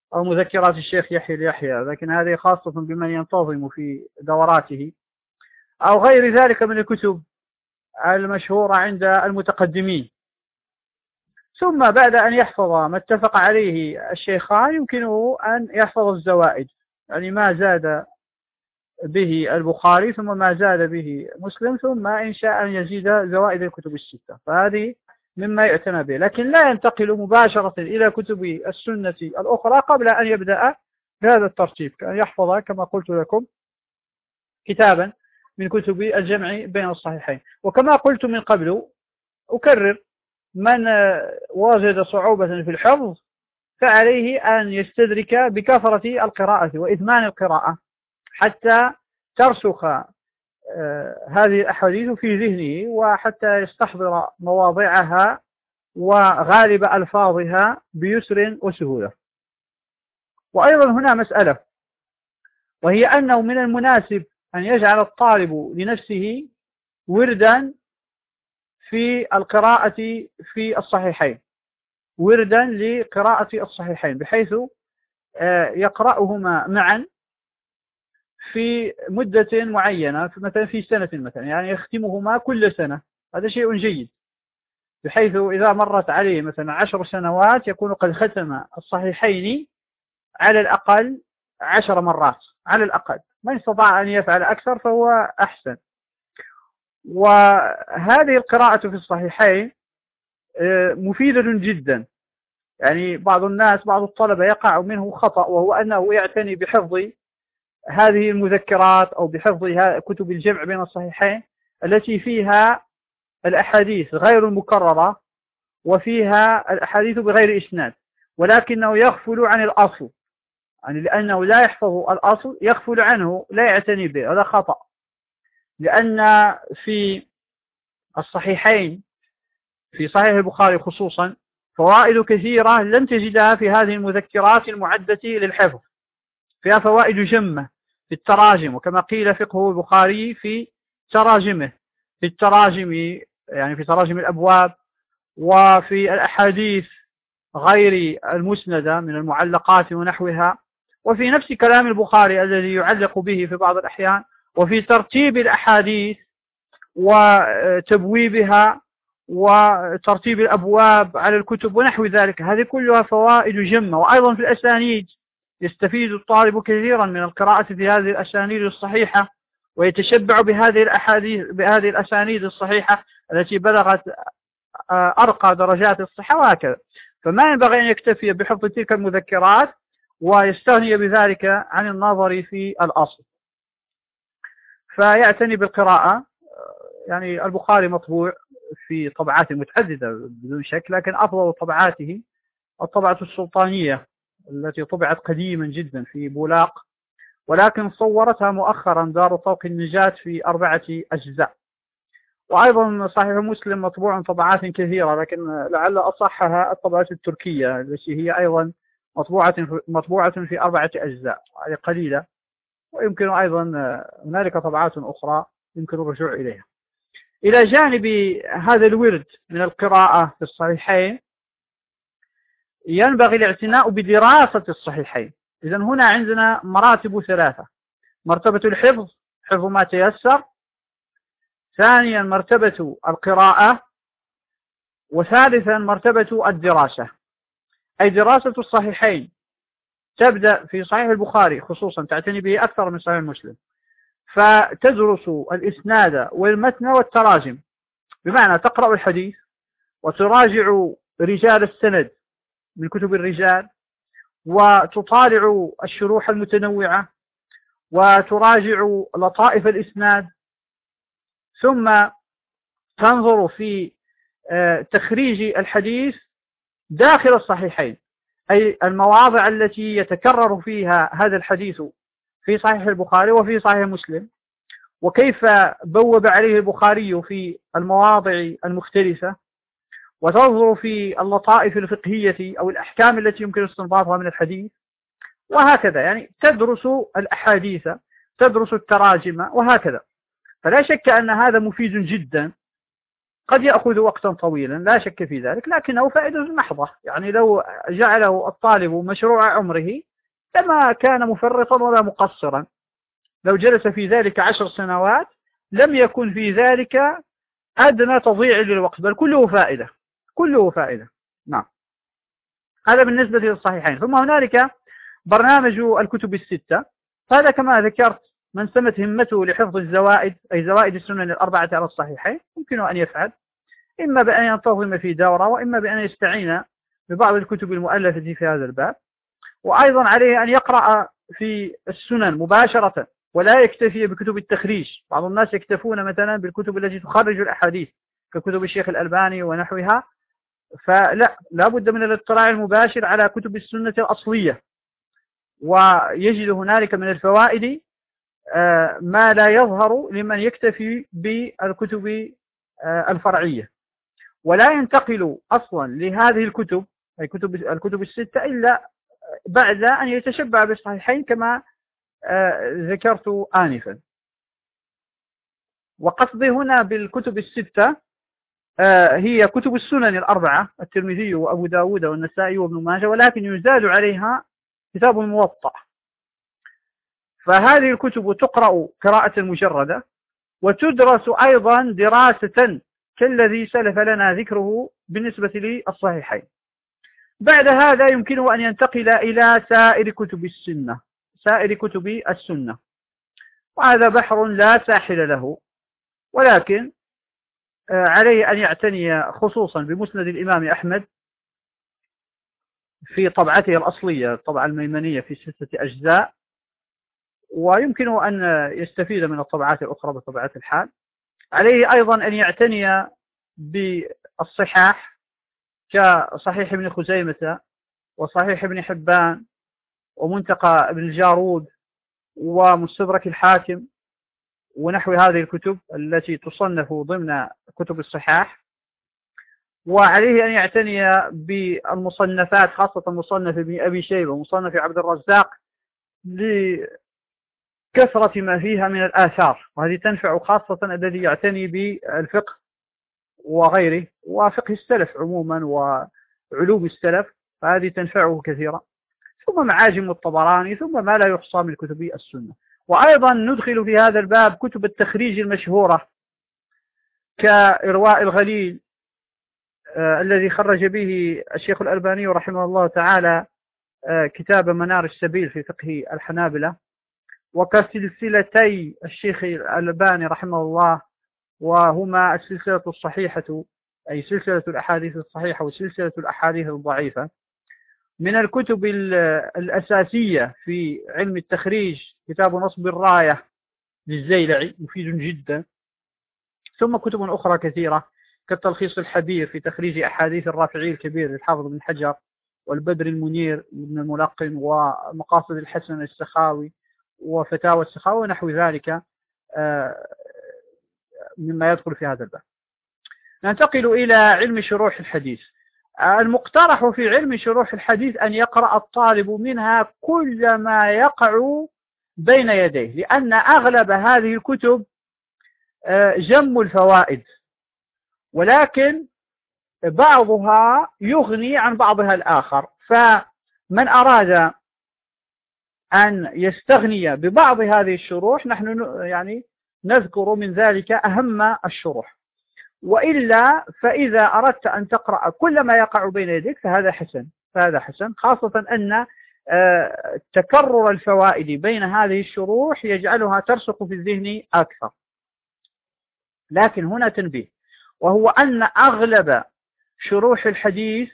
أو مذكرات الشيخ يحيى اليحيى، لكن هذه خاصة بمن ينتظم في دوراته، أو غير ذلك من الكتب المشهورة عند المتقدمين. ثم بعد أن يحفظ ما اتفق عليه الشيخان يمكنه أن يحفظ الزوائد، يعني ما زاد به البخاري ثم ما زاد به مسلم، ثم إن شاء أن يزيد زوائد الكتب الستة، فهذه مما يعتنى به. لكن لا ينتقل مباشرة إلى كتب السنة الأخرى قبل أن يبدأ بهذا الترتيب، كأن يحفظ كما قلت لكم كتابا من كتب الجمع بين الصحيحين. وكما قلت من قبل أكرر، من وجد صعوبة في الحفظ فعليه أن يستدرك بكثرة القراءة وإدمان القراءة حتى ترسخ هذه الأحاديث في ذهنه، وحتى يستحضر مواضعها وغالب ألفاظها بيسر وسهولة. وأيضا هنا مسألة، وهي أنه من المناسب أن يجعل الطالب لنفسه وردا في القراءة في الصحيحين، وردا لقراءة الصحيحين، بحيث يقرأهما معا في مدة معينة، مثلا في سنة مثلا، يعني يختمهما كل سنة. هذا شيء جيد، بحيث إذا مرت عليه مثلا عشر سنوات يكون قد ختم الصحيحين على الأقل عشر مرات على الأقل. من استطاع أن يفعل أكثر فهو أحسن. وهذه القراءة في الصحيحين مفيدة جدا. يعني بعض الناس بعض الطلبة يقع منه خطأ، وهو أنه يعتني بحفظ هذه المذكرات أو بحفظ كتب الجمع بين الصحيحين التي فيها الأحاديث غير المكررة وفيها الأحاديث بغير إسناد، ولكنه يغفل عن الأصل، يعني لأنه لا يحفظ الأصل يغفل عنه، لا يعتني به. هذا خطأ، لأن في الصحيحين في صحيح البخاري خصوصا فوائد كثيرة لن تجدها في هذه المذكرات المعدة للحفظ. فيها فوائد جمة في التراجم، وكما قيل فقه البخاري في تراجمه، في التراجم يعني في تراجم الأبواب، وفي الأحاديث غير المسندة من المعلقات ونحوها، وفي نفس كلام البخاري الذي يعلق به في بعض الأحيان، وفي ترتيب الأحاديث وتبويبها وترتيب الأبواب على الكتب ونحو ذلك. هذه كلها فوائد جمة. وأيضا في الأسانيد يستفيد الطالب كثيرا من القراءة في هذه الأسانيد الصحيحة، ويتشبع بهذه الأحاديث بهذه الأسانيد الصحيحة التي بلغت أرقى درجات الصحة وهكذا. فما ينبغي أن يكتفي بحفظ تلك المذكرات ويستغني بذلك عن النظر في الأصل، فيعتني بالقراءة. يعني البخاري مطبوع في طبعات متعددة بدون شك، لكن أفضل طبعاته الطبعة السلطانية التي طبعت قديما جدا في بولاق، ولكن صورتها مؤخرا دار طوق النجاة في أربعة أجزاء. وأيضا صحيح مسلم مطبوع طبعات كثيرة، لكن لعل أصحها الطبعة التركية التي هي أيضا مطبوعة مطبوعة في أربعة أجزاء، هذه قليلة. ويمكن أيضا هنالك طبعات أخرى يمكن الرجوع إليها. إلى جانب هذا الورد من القراءة في الصحيحين ينبغي الاعتناء بدراسة الصحيحين. إذن هنا عندنا مراتب ثلاثة: مرتبة الحفظ، حفظ ما تيسر، ثانيا مرتبة القراءة، وثالثا مرتبة الدراسة. أي دراسة الصحيحين تبدأ في صحيح البخاري خصوصا، تعتني به أكثر من صحيح مسلم، فتدرس الإسناد والمتن والتراجم، بمعنى تقرأ الحديث وتراجع رجال السند من كتب الرجال، وتطالع الشروح المتنوعة، وتراجع لطائف الإسناد، ثم تنظر في تخريج الحديث داخل الصحيحين، أي المواضع التي يتكرر فيها هذا الحديث في صحيح البخاري وفي صحيح مسلم، وكيف بوب عليه البخاري في المواضع المختلفة، وتنظر في اللطائف الفقهية أو الأحكام التي يمكن استنباطها من الحديث، وهكذا. يعني تدرس الأحاديث، تدرس التراجم، وهكذا. فلا شك أن هذا مفيد جدا قد يأخذ وقتا طويلا لا شك في ذلك، لكنه فائدة محضة. يعني لو جعله الطالب مشروع عمره لما كان مفرطا ولا مقصرا. لو جلس في ذلك عشر سنوات لم يكن في ذلك أدنى تضييع للوقت، بل كله فائدة، كله فائدة. نعم، هذا بالنسبة للصحيحين. ثم هنالك برنامج الكتب الستة، هذا كما ذكرت من سمت همته لحفظ الزوائد، أي زوائد السنن الأربعة على الصحيحين، يمكن أن يفعل إما بأن ينتظم في دورة، وإما بأن يستعين ببعض الكتب المؤلفة في هذا الباب. وأيضا عليه أن يقرأ في السنن مباشرة ولا يكتفي بكتب التخريج. بعض الناس يكتفون مثلا بالكتب التي تخرج الأحاديث ككتب الشيخ الألباني ونحوها، فلا، لا بد من الاطلاع المباشر على كتب السنة الأصلية، ويجد هنالك من الفوائد ما لا يظهر لمن يكتفي بالكتب الفرعية، ولا ينتقل أصلا لهذه الكتب، أي كتب الكتب الستة، إلا بعد أن يتشبع بالصحيحين كما ذكرت آنفا. وقصدي هنا بالكتب الستة هي كتب السنن الأربعة، الترمذي وأبو داود والنسائي وابن ماجه، ولكن يزاد عليها كتاب الموطأ. فهذه الكتب تقرأ قراءة مجردة، وتدرس أيضا دراسة كالذي سلف لنا ذكره بالنسبة للصحيحين. بعد هذا يمكنه أن ينتقل إلى سائر كتب السنة، سائر كتب السنة، وهذا بحر لا ساحل له، ولكن عليه أن يعتني خصوصا بمسند الإمام أحمد في طبعته الأصلية، الطبعة الميمنية في ستة أجزاء، ويمكنه أن يستفيد من الطبعات الأخرى بطبعات الحال. عليه أيضا أن يعتني بالصحاح كصحيح ابن خزيمة وصحيح ابن حبان ومنتقى ابن الجارود ومستدرك الحاكم ونحو هذه الكتب التي تصنف ضمن كتب الصحاح. وعليه أن يعتني بالمصنفات، خاصة مصنف ابن أبي شيبة ومصنف عبد الرزاق، لكثرة ما فيها من الآثار، وهذه تنفع خاصة الذي يعتني بالفقه وغيره وفقه السلف عموما وعلوم السلف، فهذه تنفعه كثيرا. ثم معاجم الطبراني، ثم ما لا يحصى من كتب السنة. وأيضا ندخل في هذا الباب كتب التخريج المشهورة كإرواء الغليل آه الذي خرج به الشيخ الألباني رحمه الله تعالى آه كتاب منار السبيل في فقه الحنابلة، وكسلسلتي الشيخ الألباني رحمه الله، وهما السلسلة الصحيحة أي سلسلة الأحاديث الصحيحة وسلسلة الأحاديث الضعيفة. من الكتب الأساسية في علم التخريج كتاب نصب الراية للزيلعي، مفيد جدا. ثم كتب أخرى كثيرة كالتلخيص الحبير في تخريج أحاديث الرافعي الكبير للحافظ بن حجر، والبدر المنير بن الملقن، ومقاصد الحسن السخاوي وفتاوى السخاوي ونحو ذلك مما يدخل في هذا الباب. ننتقل إلى علم شروح الحديث. المقترح في علم شروح الحديث أن يقرأ الطالب منها كل ما يقع بين يديه، لأن أغلب هذه الكتب جم الفوائد، ولكن بعضها يغني عن بعضها الآخر. فمن أراد أن يستغني ببعض هذه الشروح نحن يعني نذكر من ذلك أهم الشروح، وإلا فإذا أردت أن تقرأ كل ما يقع بين يديك فهذا حسن، فهذا حسن، خاصة أن تكرر الفوائد بين هذه الشروح يجعلها ترسخ في الذهن أكثر. لكن هنا تنبيه، وهو أن أغلب شروح الحديث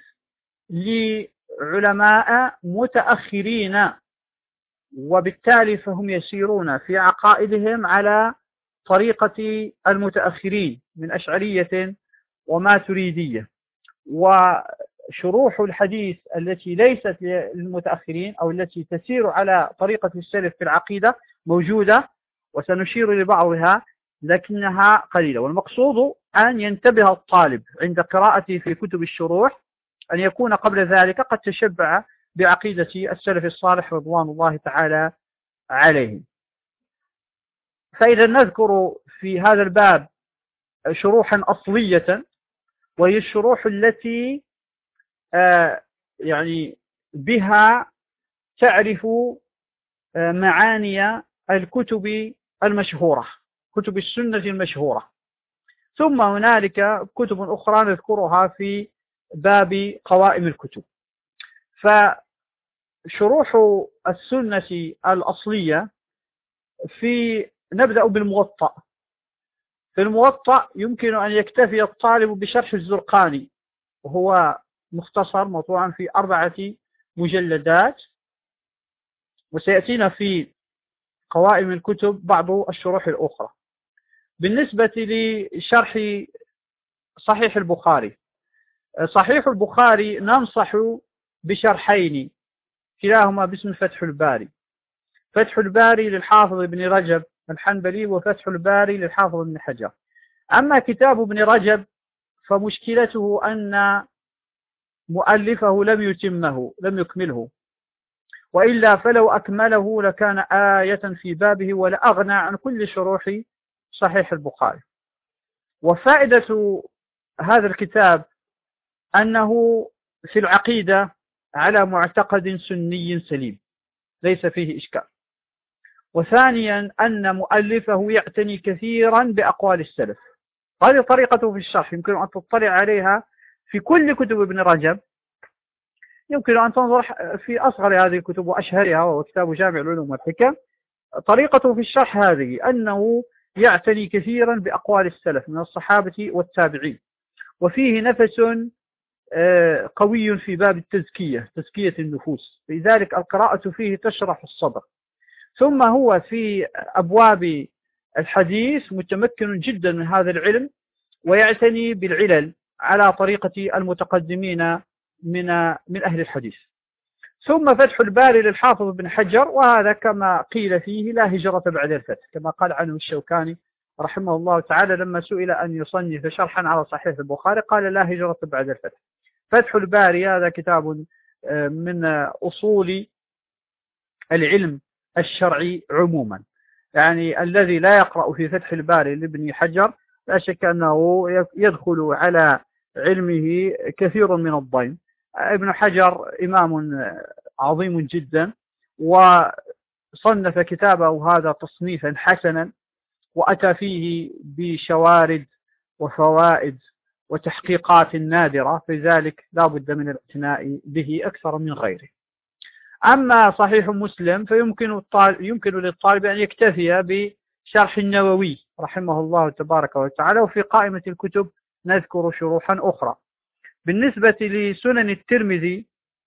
لعلماء متأخرين، وبالتالي فهم يسيرون في عقائدهم على طريقة المتأخرين من أشعرية وماتريدية. وشروح الحديث التي ليست للمتأخرين أو التي تسير على طريقة السلف في العقيدة موجودة، وسنشير لبعضها لكنها قليلة. والمقصود أن ينتبه الطالب عند قراءته في كتب الشروح أن يكون قبل ذلك قد تشبع بعقيدة السلف الصالح رضوان الله تعالى عليهم. فإذا نذكر في هذا الباب شروحا أصلية، وهي الشروح التي يعني بها تعرف معاني الكتب المشهورة، كتب السنة المشهورة. ثم هنالك كتب أخرى نذكرها في باب قوائم الكتب. فشروح السنة الأصلية في نبدأ بالموطأ. في الموطأ يمكن أن يكتفي الطالب بشرح الزرقاني، وهو مختصر مطبوع في أربعة مجلدات، وسيأتينا في قوائم الكتب بعض الشروح الأخرى. بالنسبة لشرح صحيح البخاري، صحيح البخاري ننصح بشرحين كلاهما باسم فتح الباري. فتح الباري للحافظ ابن رجب الحنبلي، وفتح الباري للحافظ ابن حجر. أما كتاب ابن رجب فمشكلته أن مؤلفه لم يتمه، لم يكمله، وإلا فلو أكمله لكان آية في بابه ولأغنى عن كل شروح صحيح البخاري. وفائدة هذا الكتاب أنه في العقيدة على معتقد سني سليم ليس فيه إشكال. وثانيا أن مؤلفه يعتني كثيرا بأقوال السلف. هذه طريقته في الشرح يمكن أن تطلع عليها في كل كتب ابن رجب، يمكن أن تنظر في أصغر هذه الكتب وأشهرها وهو كتاب جامع العلوم والحكم. طريقته في الشرح هذه أنه يعتني كثيرا بأقوال السلف من الصحابة والتابعين، وفيه نفس قوي في باب التزكية، تزكية النفوس، لذلك القراءة فيه تشرح الصدر. ثم هو في أبواب الحديث متمكن جدا من هذا العلم، ويعتني بالعلل على طريقة المتقدمين من من أهل الحديث. ثم فتح الباري للحافظ بن حجر، وهذا كما قيل فيه لا هجرة بعد الفتح، كما قال عنه الشوكاني رحمه الله تعالى لما سئل أن يصنف شرحا على صحيح البخاري قال لا هجرة بعد الفتح. فتح الباري هذا كتاب من أصول العلم الشرعي عموما، يعني الذي لا يقرأ في فتح الباري لابن حجر لا شك أنه يدخل على علمه كثير من الضيم. ابن حجر إمام عظيم جدا، وصنف كتابه هذا تصنيفا حسنا، وأتى فيه بشوارد وفوائد وتحقيقات نادرة، في ذلك لا بد من الاعتناء به أكثر من غيره. أما صحيح مسلم فيمكن يمكن للطالب أن يكتفي بشرح النووي رحمه الله تبارك وتعالى، وفي قائمة الكتب نذكر شروحا أخرى. بالنسبة لسنن الترمذي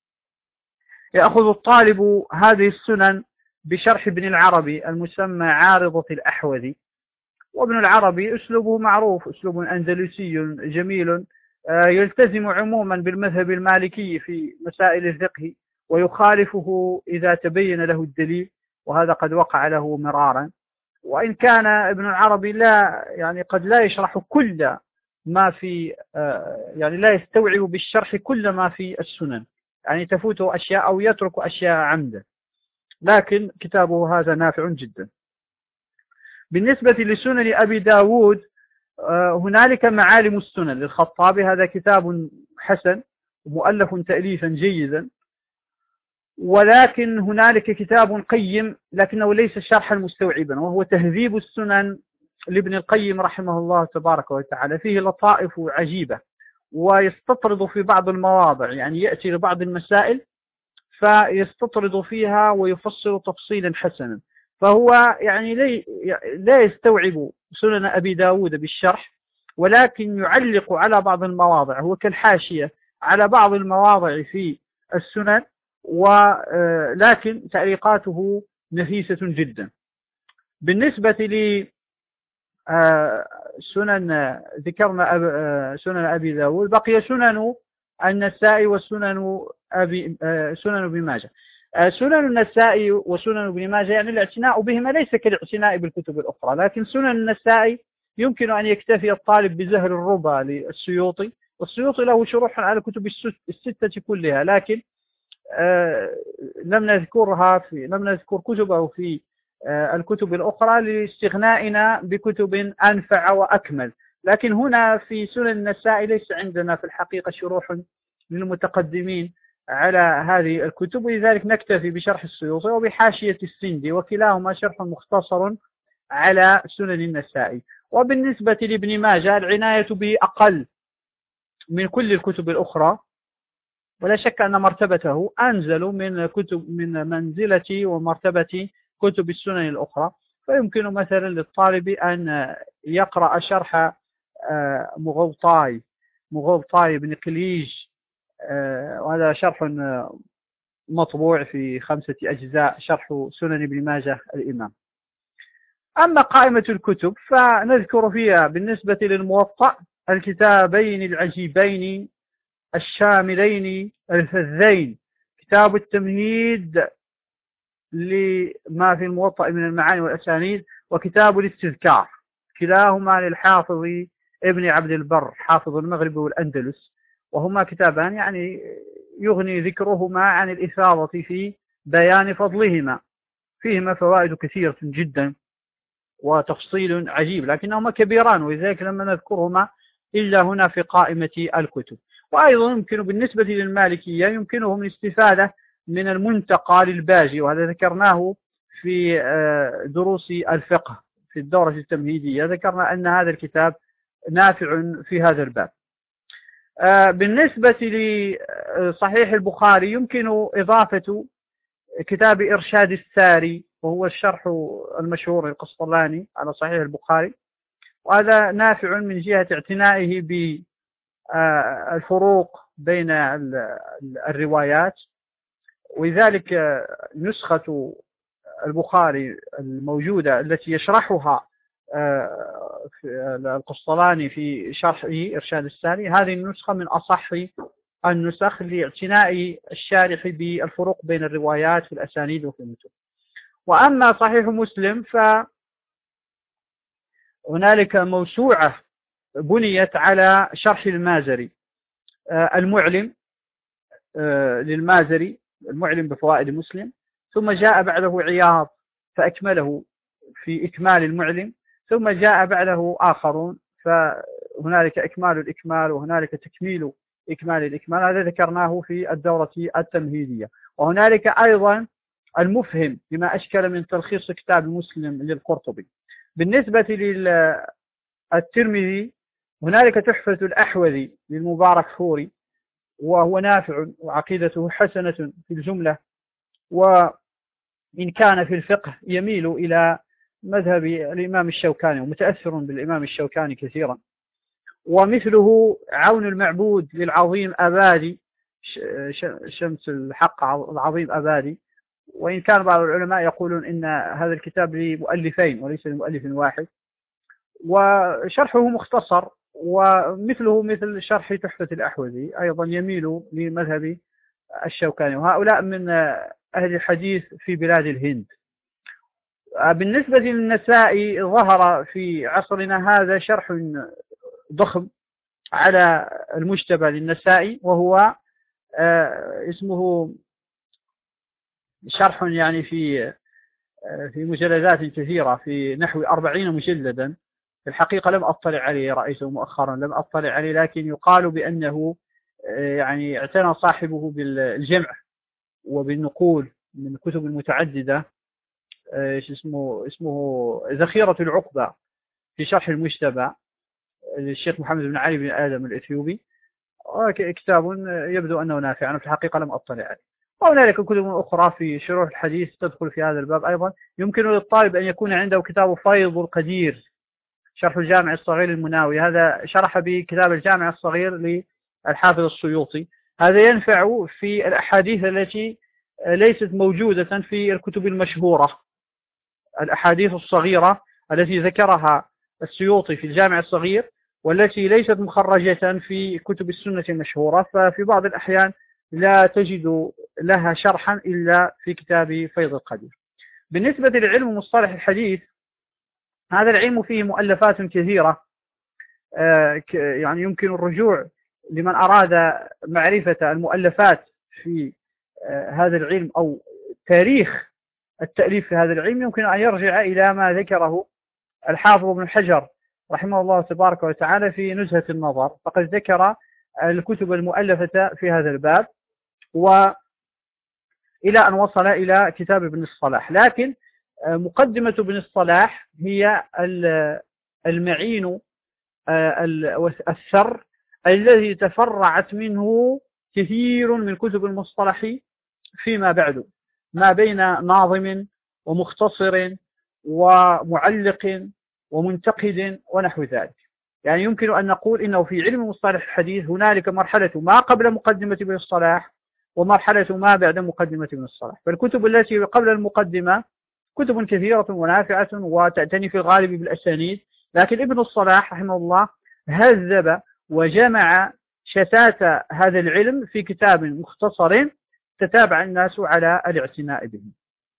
يأخذ الطالب هذه السنن بشرح ابن العربي المسمى عارضة الأحوذي. وابن العربي أسلوبه معروف، أسلوب أندلسي جميل، يلتزم عموما بالمذهب المالكي في مسائل الفقه، ويخالفه إذا تبين له الدليل، وهذا قد وقع له مرارا. وإن كان ابن العربي لا يعني قد لا يشرح كل ما في يعني لا يستوعب بالشرح كل ما في السنن، يعني تفوته أشياء أو يترك أشياء عمدا، لكن كتابه هذا نافع جدا. بالنسبة لسنن أبي داود هنالك معالم السنن للخطابي، هذا كتاب حسن مؤلف تأليفا جيدا. ولكن هنالك كتاب قيم لكنه ليس شرحا مستوعبا، وهو تهذيب السنن لابن القيم رحمه الله تبارك وتعالى. فيه لطائف عجيبة، ويستطرد في بعض المواضع، يعني يأتي لبعض المسائل فيستطرد فيها ويفصل تفصيلا حسنا. فهو يعني لا يستوعب سنن أبي داود بالشرح، ولكن يعلق على بعض المواضع، هو كالحاشية على بعض المواضع في السنن، ولكن تعليقاته نفيسة جدا. بالنسبة لي سنن ذكرنا سنن أبي داود، بقي سنن النسائي وسنن أبي سنن ابن ماجه. سنن النسائي وسنن ابن ماجه يعني الاعتناء بهما ليس كالاعتناء بالكتب الأخرى، لكن سنن النسائي يمكن أن يكتفي الطالب بزهر الربا للسيوطي، والسيوطي له شروح على الكتب الستة كلها، لكن آه لم نذكرها في لم نذكر كتبه في آه الكتب الأخرى لاستغنائنا بكتب أنفع وأكمل. لكن هنا في سنن النسائي ليس عندنا في الحقيقة شروح للمتقدمين على هذه الكتب، ولذلك نكتفي بشرح السيوطي وبحاشية السندي، وكلاهما شرح مختصر على سنن النسائي. وبالنسبة لابن ماجه العناية به أقل من كل الكتب الأخرى، ولا شك أن مرتبته أنزل من كتب من منزلة ومرتبة كتب السنن الأخرى. فيمكن مثلا للطالب أن يقرأ شرح مغوطاي مغوطاي بن قليج، وهذا شرح مطبوع في خمسة أجزاء، شرح سنن ابن ماجه الإمام. أما قائمة الكتب فنذكر فيها بالنسبة للموطأ الكتابين العجيبين الشاملين الفذين، كتاب التمهيد لما في الموطأ من المعاني والأسانيد، وكتاب الاستذكار، كلاهما للحافظ ابن عبد البر حافظ المغرب والأندلس، وهما كتابان يعني يغني ذكرهما عن الإفاضة في بيان فضلهما، فيهما فوائد كثيرة جدا وتفصيل عجيب، لكنهما كبيران ولذلك لما نذكرهما إلا هنا في قائمة الكتب. وأيضا يمكن بالنسبة للمالكية يمكنهم الاستفادة من المنتقى للباجي، وهذا ذكرناه في دروس الفقه في الدورة التمهيدية، ذكرنا أن هذا الكتاب نافع في هذا الباب. بالنسبة لصحيح البخاري يمكن إضافة كتاب إرشاد الساري، وهو الشرح المشهور القسطلاني على صحيح البخاري، وهذا نافع من جهة اعتنائه بالفروق بين الروايات. ولذلك نسخة البخاري الموجودة التي يشرحها القسطلاني في شرحه إرشاد الساري، هذه النسخة من أصح النسخ لاعتناء الشارح بالفروق بين الروايات في الأسانيد وفي المتون. وأما صحيح مسلم فهنالك موسوعة بنيت على شرح المازري، المعلم للمازري، المعلم بفوائد مسلم، ثم جاء بعده عياض فأكمله في إكمال المعلم، ثم جاء بعده آخرون، فهنالك إكمال الإكمال وهنالك تكميل إكمال الإكمال، هذا ذكرناه في الدورة التمهيدية. وهنالك أيضا المفهم لما أشكل من تلخيص كتاب مسلم للقرطبي. بالنسبة للترمذي هنالك تحفة الأحوذي للمبارك فوري، وهو نافع وعقيدته حسنة في الجملة، وإن كان في الفقه يميل إلى مذهب الإمام الشوكاني ومتأثر بالإمام الشوكاني كثيرا. ومثله عون المعبود للعظيم أبادي، شمس الحق العظيم أبادي، وإن كان بعض العلماء يقولون إن هذا الكتاب لمؤلفين وليس لمؤلف واحد، وشرحه مختصر. ومثله مثل شرح تحفة الأحوذي أيضا يميل لمذهب الشوكاني، وهؤلاء من أهل الحديث في بلاد الهند. بالنسبة للنسائي ظهر في عصرنا هذا شرح ضخم على المجتبى للنسائي، وهو اسمه شرح يعني في في مجلدات كثيرة، في نحو أربعين مجلدا. في الحقيقة لم أطلع عليه، رأيته مؤخرا لم أطلع عليه، لكن يقال بأنه يعني اعتنى صاحبه بالجمع وبالنقول من كتب المتعددة، اسمه اسمه ذخيرة العقبة في شرح المجتبى للشيخ محمد بن علي بن آدم الإثيوبي، كتاب يبدو أنه نافع، أنا في الحقيقة لم أطلع عليه. وهنالك كتب أخرى في شروح الحديث تدخل في هذا الباب أيضا. يمكن للطالب أن يكون عنده كتاب فيض القدير شرح الجامع الصغير المناوي، هذا شرح به كتاب الجامع الصغير للحافظ السيوطي، هذا ينفع في الأحاديث التي ليست موجودة في الكتب المشهورة، الأحاديث الصغيرة التي ذكرها السيوطي في الجامع الصغير والتي ليست مخرجة في كتب السنة المشهورة، ففي بعض الأحيان لا تجد لها شرحا إلا في كتاب فيض القدير. بالنسبة للعلم مصطلح الحديث، هذا العلم فيه مؤلفات كثيرة، يعني يمكن الرجوع لمن أراد معرفة المؤلفات في هذا العلم أو تاريخ التأليف في هذا العلم، يمكن أن يرجع إلى ما ذكره الحافظ ابن حجر رحمه الله تبارك وتعالى في نزهة النظر، فقد ذكر الكتب المؤلفة في هذا الباب وإلى أن وصل إلى كتاب ابن الصلاح. لكن مقدمة ابن الصلاح هي المعين السر الذي تفرعت منه كثير من كتب المصطلح فيما بعد، ما بين ناظم ومختصر ومعلق ومنتقد ونحو ذلك. يعني يمكن أن نقول إنه في علم مصطلح الحديث هنالك مرحلة ما قبل مقدمة ابن الصلاح ومرحلة ما بعد مقدمة ابن الصلاح. فالكتب التي قبل المقدمة كتب كثيرة ونافعة وتعتني في الغالب بالأسانيد، لكن ابن الصلاح رحمه الله هذب وجمع شتات هذا العلم في كتاب مختصر تتابع الناس على الاعتناء به.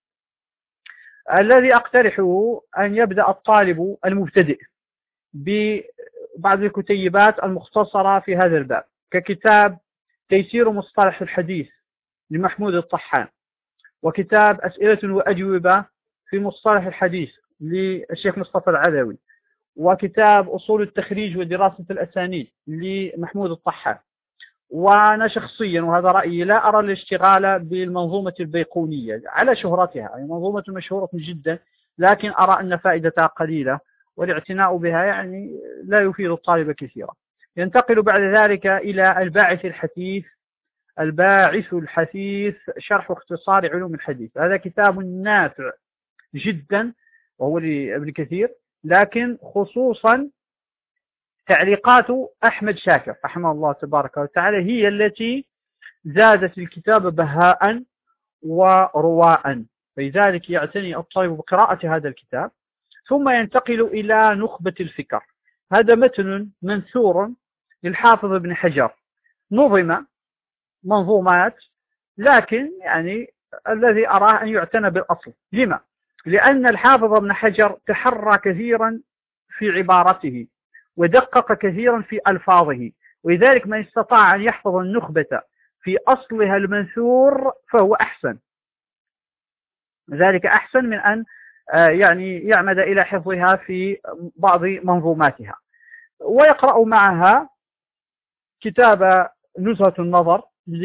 الذي أقترحه أن يبدأ الطالب المبتدئ ببعض الكتيبات المختصرة في هذا الباب، ككتاب تيسير مصطلح الحديث لمحمود الطحان، وكتاب أسئلة وأجوبة في مصطلح الحديث للشيخ مصطفى العلوي، وكتاب أصول التخريج ودراسة الأسانيد لمحمود الطحان. وأنا شخصيا وهذا رأيي لا أرى الاشتغال بالمنظومة البيقونية على شهرتها، يعني منظومة مشهورة جدا، لكن أرى أن فائدتها قليلة والاعتناء بها يعني لا يفيد الطالب كثيرا. ينتقل بعد ذلك إلى الباعث الحثيث الباعث الحثيث شرح اختصار علوم الحديث. هذا كتاب نافع جدا وهو لابن كثير، لكن خصوصا تعليقات أحمد شاكر رحمه الله تبارك وتعالى هي التي زادت الكتاب بهاء ورواء، فلذلك يعتني الطالب بقراءة هذا الكتاب. ثم ينتقل إلى نخبة الفكر. هذا متن منثور للحافظ ابن حجر، نظم منظومات، لكن يعني الذي أراه أن يعتنى بالأصل. لما؟ لأن الحافظ ابن حجر تحرى كثيرا في عبارته ودقق كثيرا في ألفاظه، ولذلك من استطاع أن يحفظ النخبة في أصلها المنثور فهو أحسن، ذلك أحسن من أن يعني يعمد إلى حفظها في بعض منظوماتها. ويقرأ معها كتاب نزهة النظر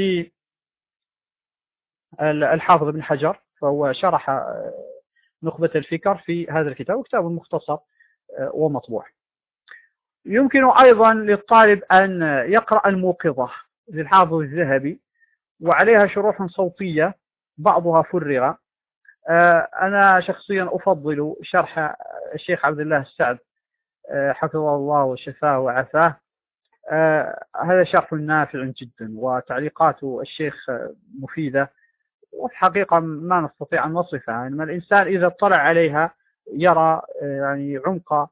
للحافظ ابن حجر، فهو شرح نخبة الفكر في هذا الكتاب، وكتاب مختصر ومطبوع. يمكن أيضا للطالب أن يقرأ الموقظة للحافظ الذهبي، وعليها شروح صوتية بعضها فرغ. أنا شخصيا أفضل شرح الشيخ عبد الله السعد حفظه الله وشفاه وعافاه. هذا شرح نافع جدا وتعليقات الشيخ مفيدة، وفي حقيقة ما نستطيع أن نصفها، يعني ما الإنسان إذا اطلع عليها يرى يعني عمق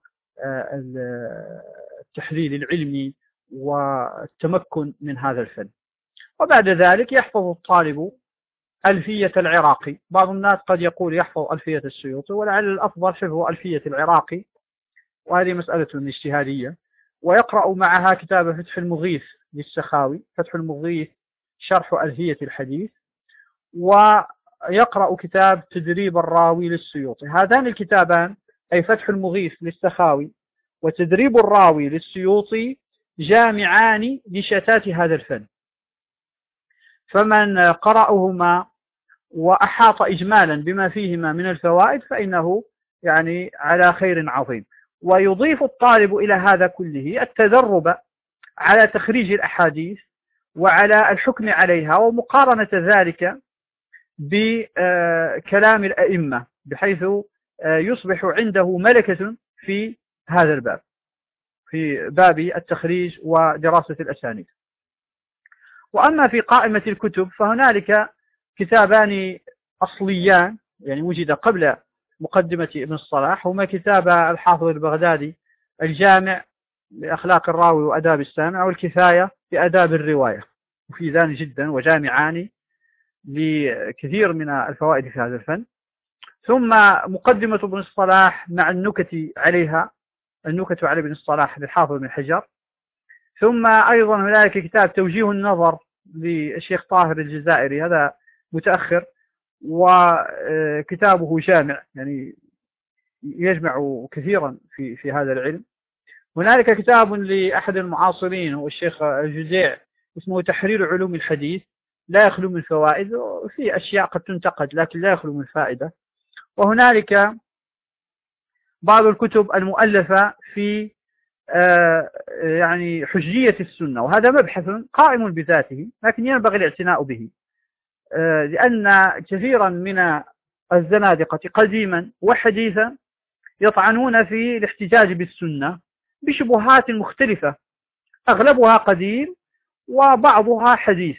التحليل العلمي والتمكن من هذا الفن. وبعد ذلك يحفظ الطالب ألفية العراقي. بعض الناس قد يقول يحفظ ألفية السيوطي، ولعل الأفضل حفظ ألفية العراقي، وهذه مسألة اجتهادية. ويقرأ معها كتاب فتح المغيث للسخاوي، فتح المغيث شرح ألفية الحديث، ويقرأ كتاب تدريب الراوي للسيوطي. هذان الكتابان أي فتح المغيث للسخاوي وتدريب الراوي للسيوطي جامعان لشتات هذا الفن، فمن قرأهما وأحاط إجمالا بما فيهما من الفوائد فإنه يعني على خير عظيم. ويضيف الطالب إلى هذا كله التدرب على تخريج الأحاديث وعلى الحكم عليها ومقارنة ذلك بكلام الأئمة، بحيث يصبح عنده ملكة في هذا الباب، في باب التخريج ودراسة الأسانيد. وأما في قائمة الكتب فهنالك كتابان أصليان يعني وجد قبل مقدمة ابن الصلاح، هما كتاب الحافظ البغدادي الجامع لأخلاق الراوي وأداب السامع، والكفاية بأداب الرواية، مفيدان جدا وجامعان لكثير من الفوائد في هذا الفن. ثم مقدمة ابن الصلاح مع النكت عليها، النكت على ابن الصلاح للحافظ بن حجر. ثم أيضا هناك كتاب توجيه النظر للشيخ طاهر الجزائري، هذا متأخر، وكتابه جامع يعني يجمع كثيرا في في هذا العلم هنالك كتاب لأحد المعاصرين هو الشيخ الجزيع اسمه تحرير علوم الحديث، لا يخلو من فوائد، وفي أشياء قد تنتقد لكن لا يخلو من فائدة. وهنالك بعض الكتب المؤلفة في يعني حجية السنة، وهذا مبحث قائم بذاته لكن ينبغي الاعتناء به، لأن كثيرا من الزنادقة قديما وحديثا يطعنون في الاحتجاج بالسنة بشبهات مختلفة، أغلبها قديم وبعضها حديث،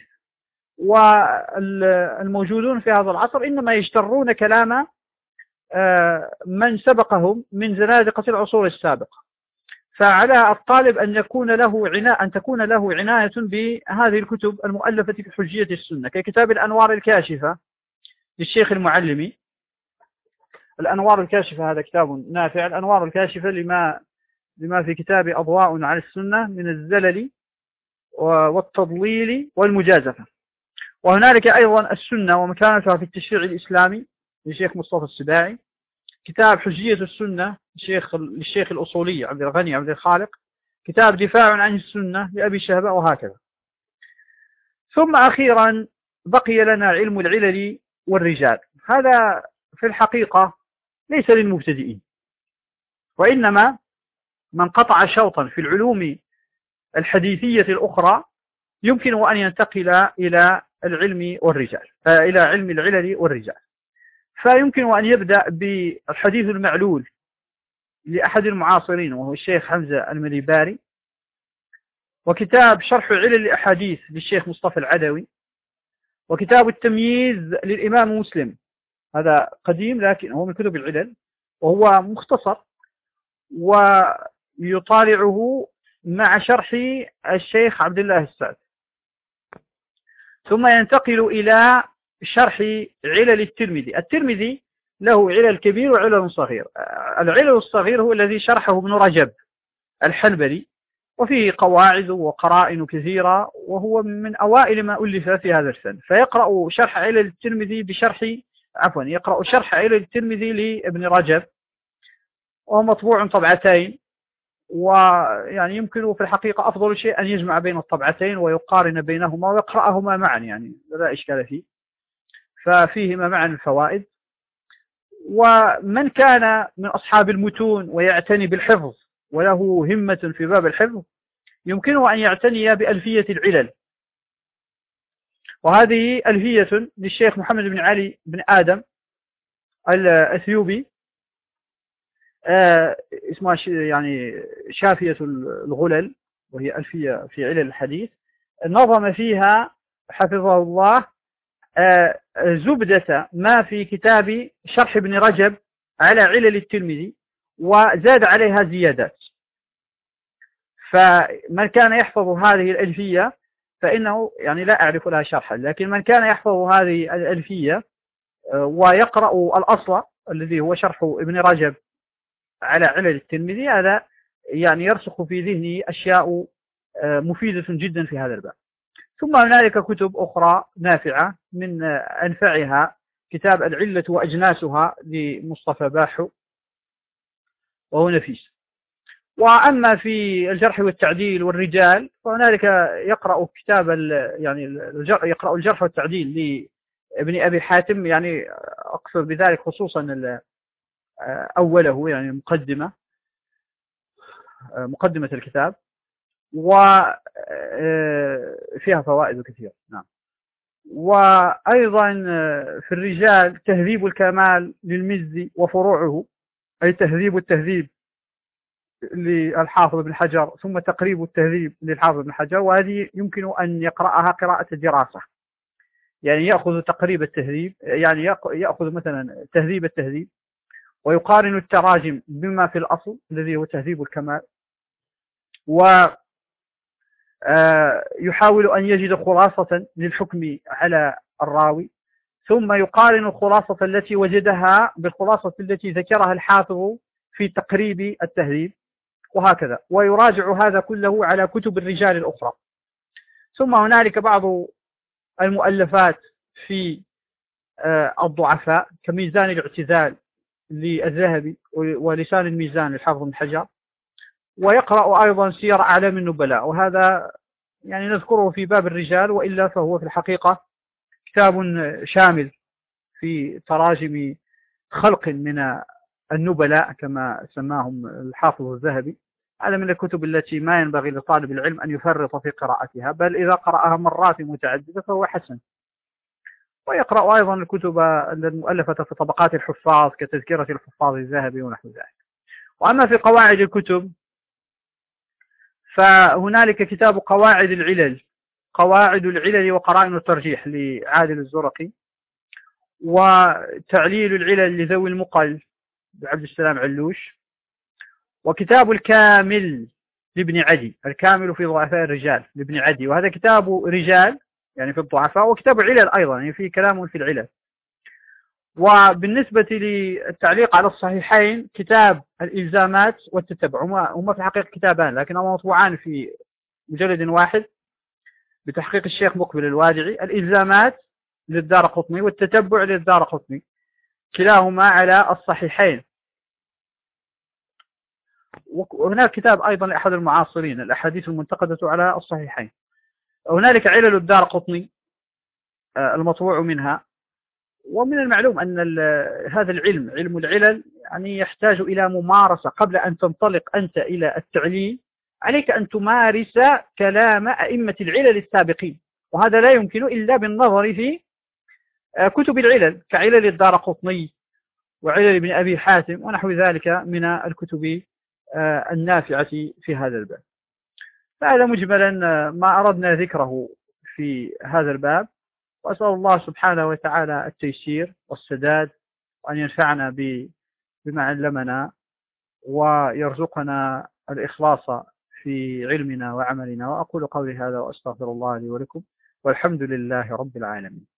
والموجودون في هذا العصر إنما يجترون كلام من سبقهم من زنادقة العصور السابقة. فعلى الطالب أن يكون له عناية أن تكون له عناية بهذه الكتب المؤلفة في حجية السنة، ككتاب الأنوار الكاشفة للشيخ المعلمي. الأنوار الكاشفة هذا كتاب نافع، الأنوار الكاشفة لما لما في كتاب أضواء على السنة من الزلل والتضليل والمجازفة. وهنالك أيضا السنة ومكانتها في التشريع الإسلامي للشيخ مصطفى السباعي، كتاب حجية السنة للشيخ للشيخ الأصولي عبد الغني عبد الخالق، كتاب دفاع عن السنة لأبي شهباء، وهكذا. ثم أخيرا بقي لنا علم العلل والرجال. هذا في الحقيقة ليس للمبتدئين، وإنما من قطع شوطا في العلوم الحديثية الأخرى يمكن أن ينتقل إلى العلم والرجال إلى علم العلل والرجال. فيمكن أن يبدأ بالحديث المعلول لأحد المعاصرين وهو الشيخ حمزة المليباري، وكتاب شرح علل الأحاديث للشيخ مصطفى العدوي، وكتاب التمييز للإمام مسلم، هذا قديم لكن هو من كتب العلل وهو مختصر ويطالعه مع شرح الشيخ عبد الله السعد. ثم ينتقل إلى شرح علل الترمذي. الترمذي له علل كبير وعلل صغير. العلل الصغير هو الذي شرحه ابن رجب الحنبلي، وفيه قواعد وقرائن كثيرة، وهو من أوائل ما ألف في هذا الفن. فيقرأ شرح علل الترمذي بشرح عفوا يقرأ شرح علل الترمذي لابن رجب، وهو مطبوع طبعتين، ويعني يمكن في الحقيقة أفضل شيء أن يجمع بين الطبعتين ويقارن بينهما ويقرأهما معا، يعني لا إشكال فيه، ففيهما معا الفوائد. ومن كان من أصحاب المتون ويعتني بالحفظ وله همة في باب الحفظ يمكنه أن يعتني بألفية العلل، وهذه ألفية للشيخ محمد بن علي بن آدم الأثيوبي، آه اسمها يعني شافية الغلل، وهي ألفية في علل الحديث. نظم فيها حفظه الله آه زبدة ما في كتاب شرح ابن رجب على علل الترمذي، وزاد عليها زيادات. فمن كان يحفظ هذه الألفية فإنه يعني لا أعرف لها شرحا، لكن من كان يحفظ هذه الألفية آه ويقرأ الأصل الذي هو شرح ابن رجب على علل الترمذي، هذا يعني يرسخ في ذهنه أشياء مفيدة جدا في هذا الباب. ثم هنالك كتب أخرى نافعة، من أنفعها كتاب العلة وأجناسها لمصطفى باحو وهو نفيس. وأما في الجرح والتعديل والرجال فهنالك يقرأ كتاب يعني يقرأ الجرح والتعديل لابن أبي حاتم، يعني أقصد بذلك خصوصا أوله، يعني مقدمة مقدمة الكتاب، وفيها فوائد كثيرة. نعم. وأيضا في الرجال تهذيب الكمال للمزي وفروعه، أي تهذيب التهذيب للحافظ بن حجر، ثم تقريب التهذيب للحافظ بن حجر، وهذه يمكن أن يقرأها قراءة دراسة، يعني يأخذ تقريب التهذيب، يعني يأخذ مثلا تهذيب التهذيب ويقارن التراجم بما في الأصل الذي هو تهذيب الكمال، ويحاول أن يجد خلاصة للحكم على الراوي، ثم يقارن الخلاصة التي وجدها بالخلاصة التي ذكرها الحافظ في تقريب التهذيب، وهكذا، ويراجع هذا كله على كتب الرجال الأخرى. ثم هنالك بعض المؤلفات في الضعفاء كميزان الاعتدال للذهبي ولسان الميزان للحافظ بن حجر، ويقرأ أيضا سير أعلام النبلاء، وهذا يعني نذكره في باب الرجال، وإلا فهو في الحقيقة كتاب شامل في تراجم خلق من النبلاء كما سماهم الحافظ الذهبي. هذا من الكتب التي ما ينبغي لطالب العلم أن يفرط في قراءتها، بل إذا قرأها مرات متعددة فهو حسن. ويقرأ أيضا الكتب المؤلفة في طبقات الحفاظ كتذكرة الحفاظ الذهبي ونحو ذلك. وأما في قواعد الكتب فهنالك كتاب قواعد العلل، قواعد العلل وقرائن الترجيح لعادل الزرقي، وتعليل العلل لذوي المقل لعبد السلام علوش، وكتاب الكامل لابن عدي، الكامل في ضعفاء الرجال لابن عدي، وهذا كتاب رجال يعني في الضعفاء، وكتاب علل أيضا يعني فيه كلام في العلل. وبالنسبة للتعليق على الصحيحين كتاب الإلزامات والتتبع، هما في الحقيقة كتابان لكنهما مطبوعان في مجلد واحد بتحقيق الشيخ مقبل الوادعي، الإلزامات للدارقطني والتتبع للدارقطني، كلاهما على الصحيحين. وهناك كتاب أيضا لأحد المعاصرين، الأحاديث المنتقدة على الصحيحين. هنالك علل الدارقطني المطبوع منها. ومن المعلوم أن هذا العلم، علم العلل، يعني يحتاج إلى ممارسة. قبل أن تنطلق أنت إلى التعليل عليك أن تمارس كلام أئمة العلل السابقين، وهذا لا يمكن إلا بالنظر في كتب العلل كعلل الدارقطني وعلل ابن أبي حاتم ونحو ذلك من الكتب النافعة في هذا الباب. فهذا مجملا ما أردنا ذكره في هذا الباب، وأسأل الله سبحانه وتعالى التيسير والسداد، وأن ينفعنا بما علمنا، ويرزقنا الإخلاص في علمنا وعملنا. وأقول قولي هذا وأستغفر الله لي ولكم، والحمد لله رب العالمين.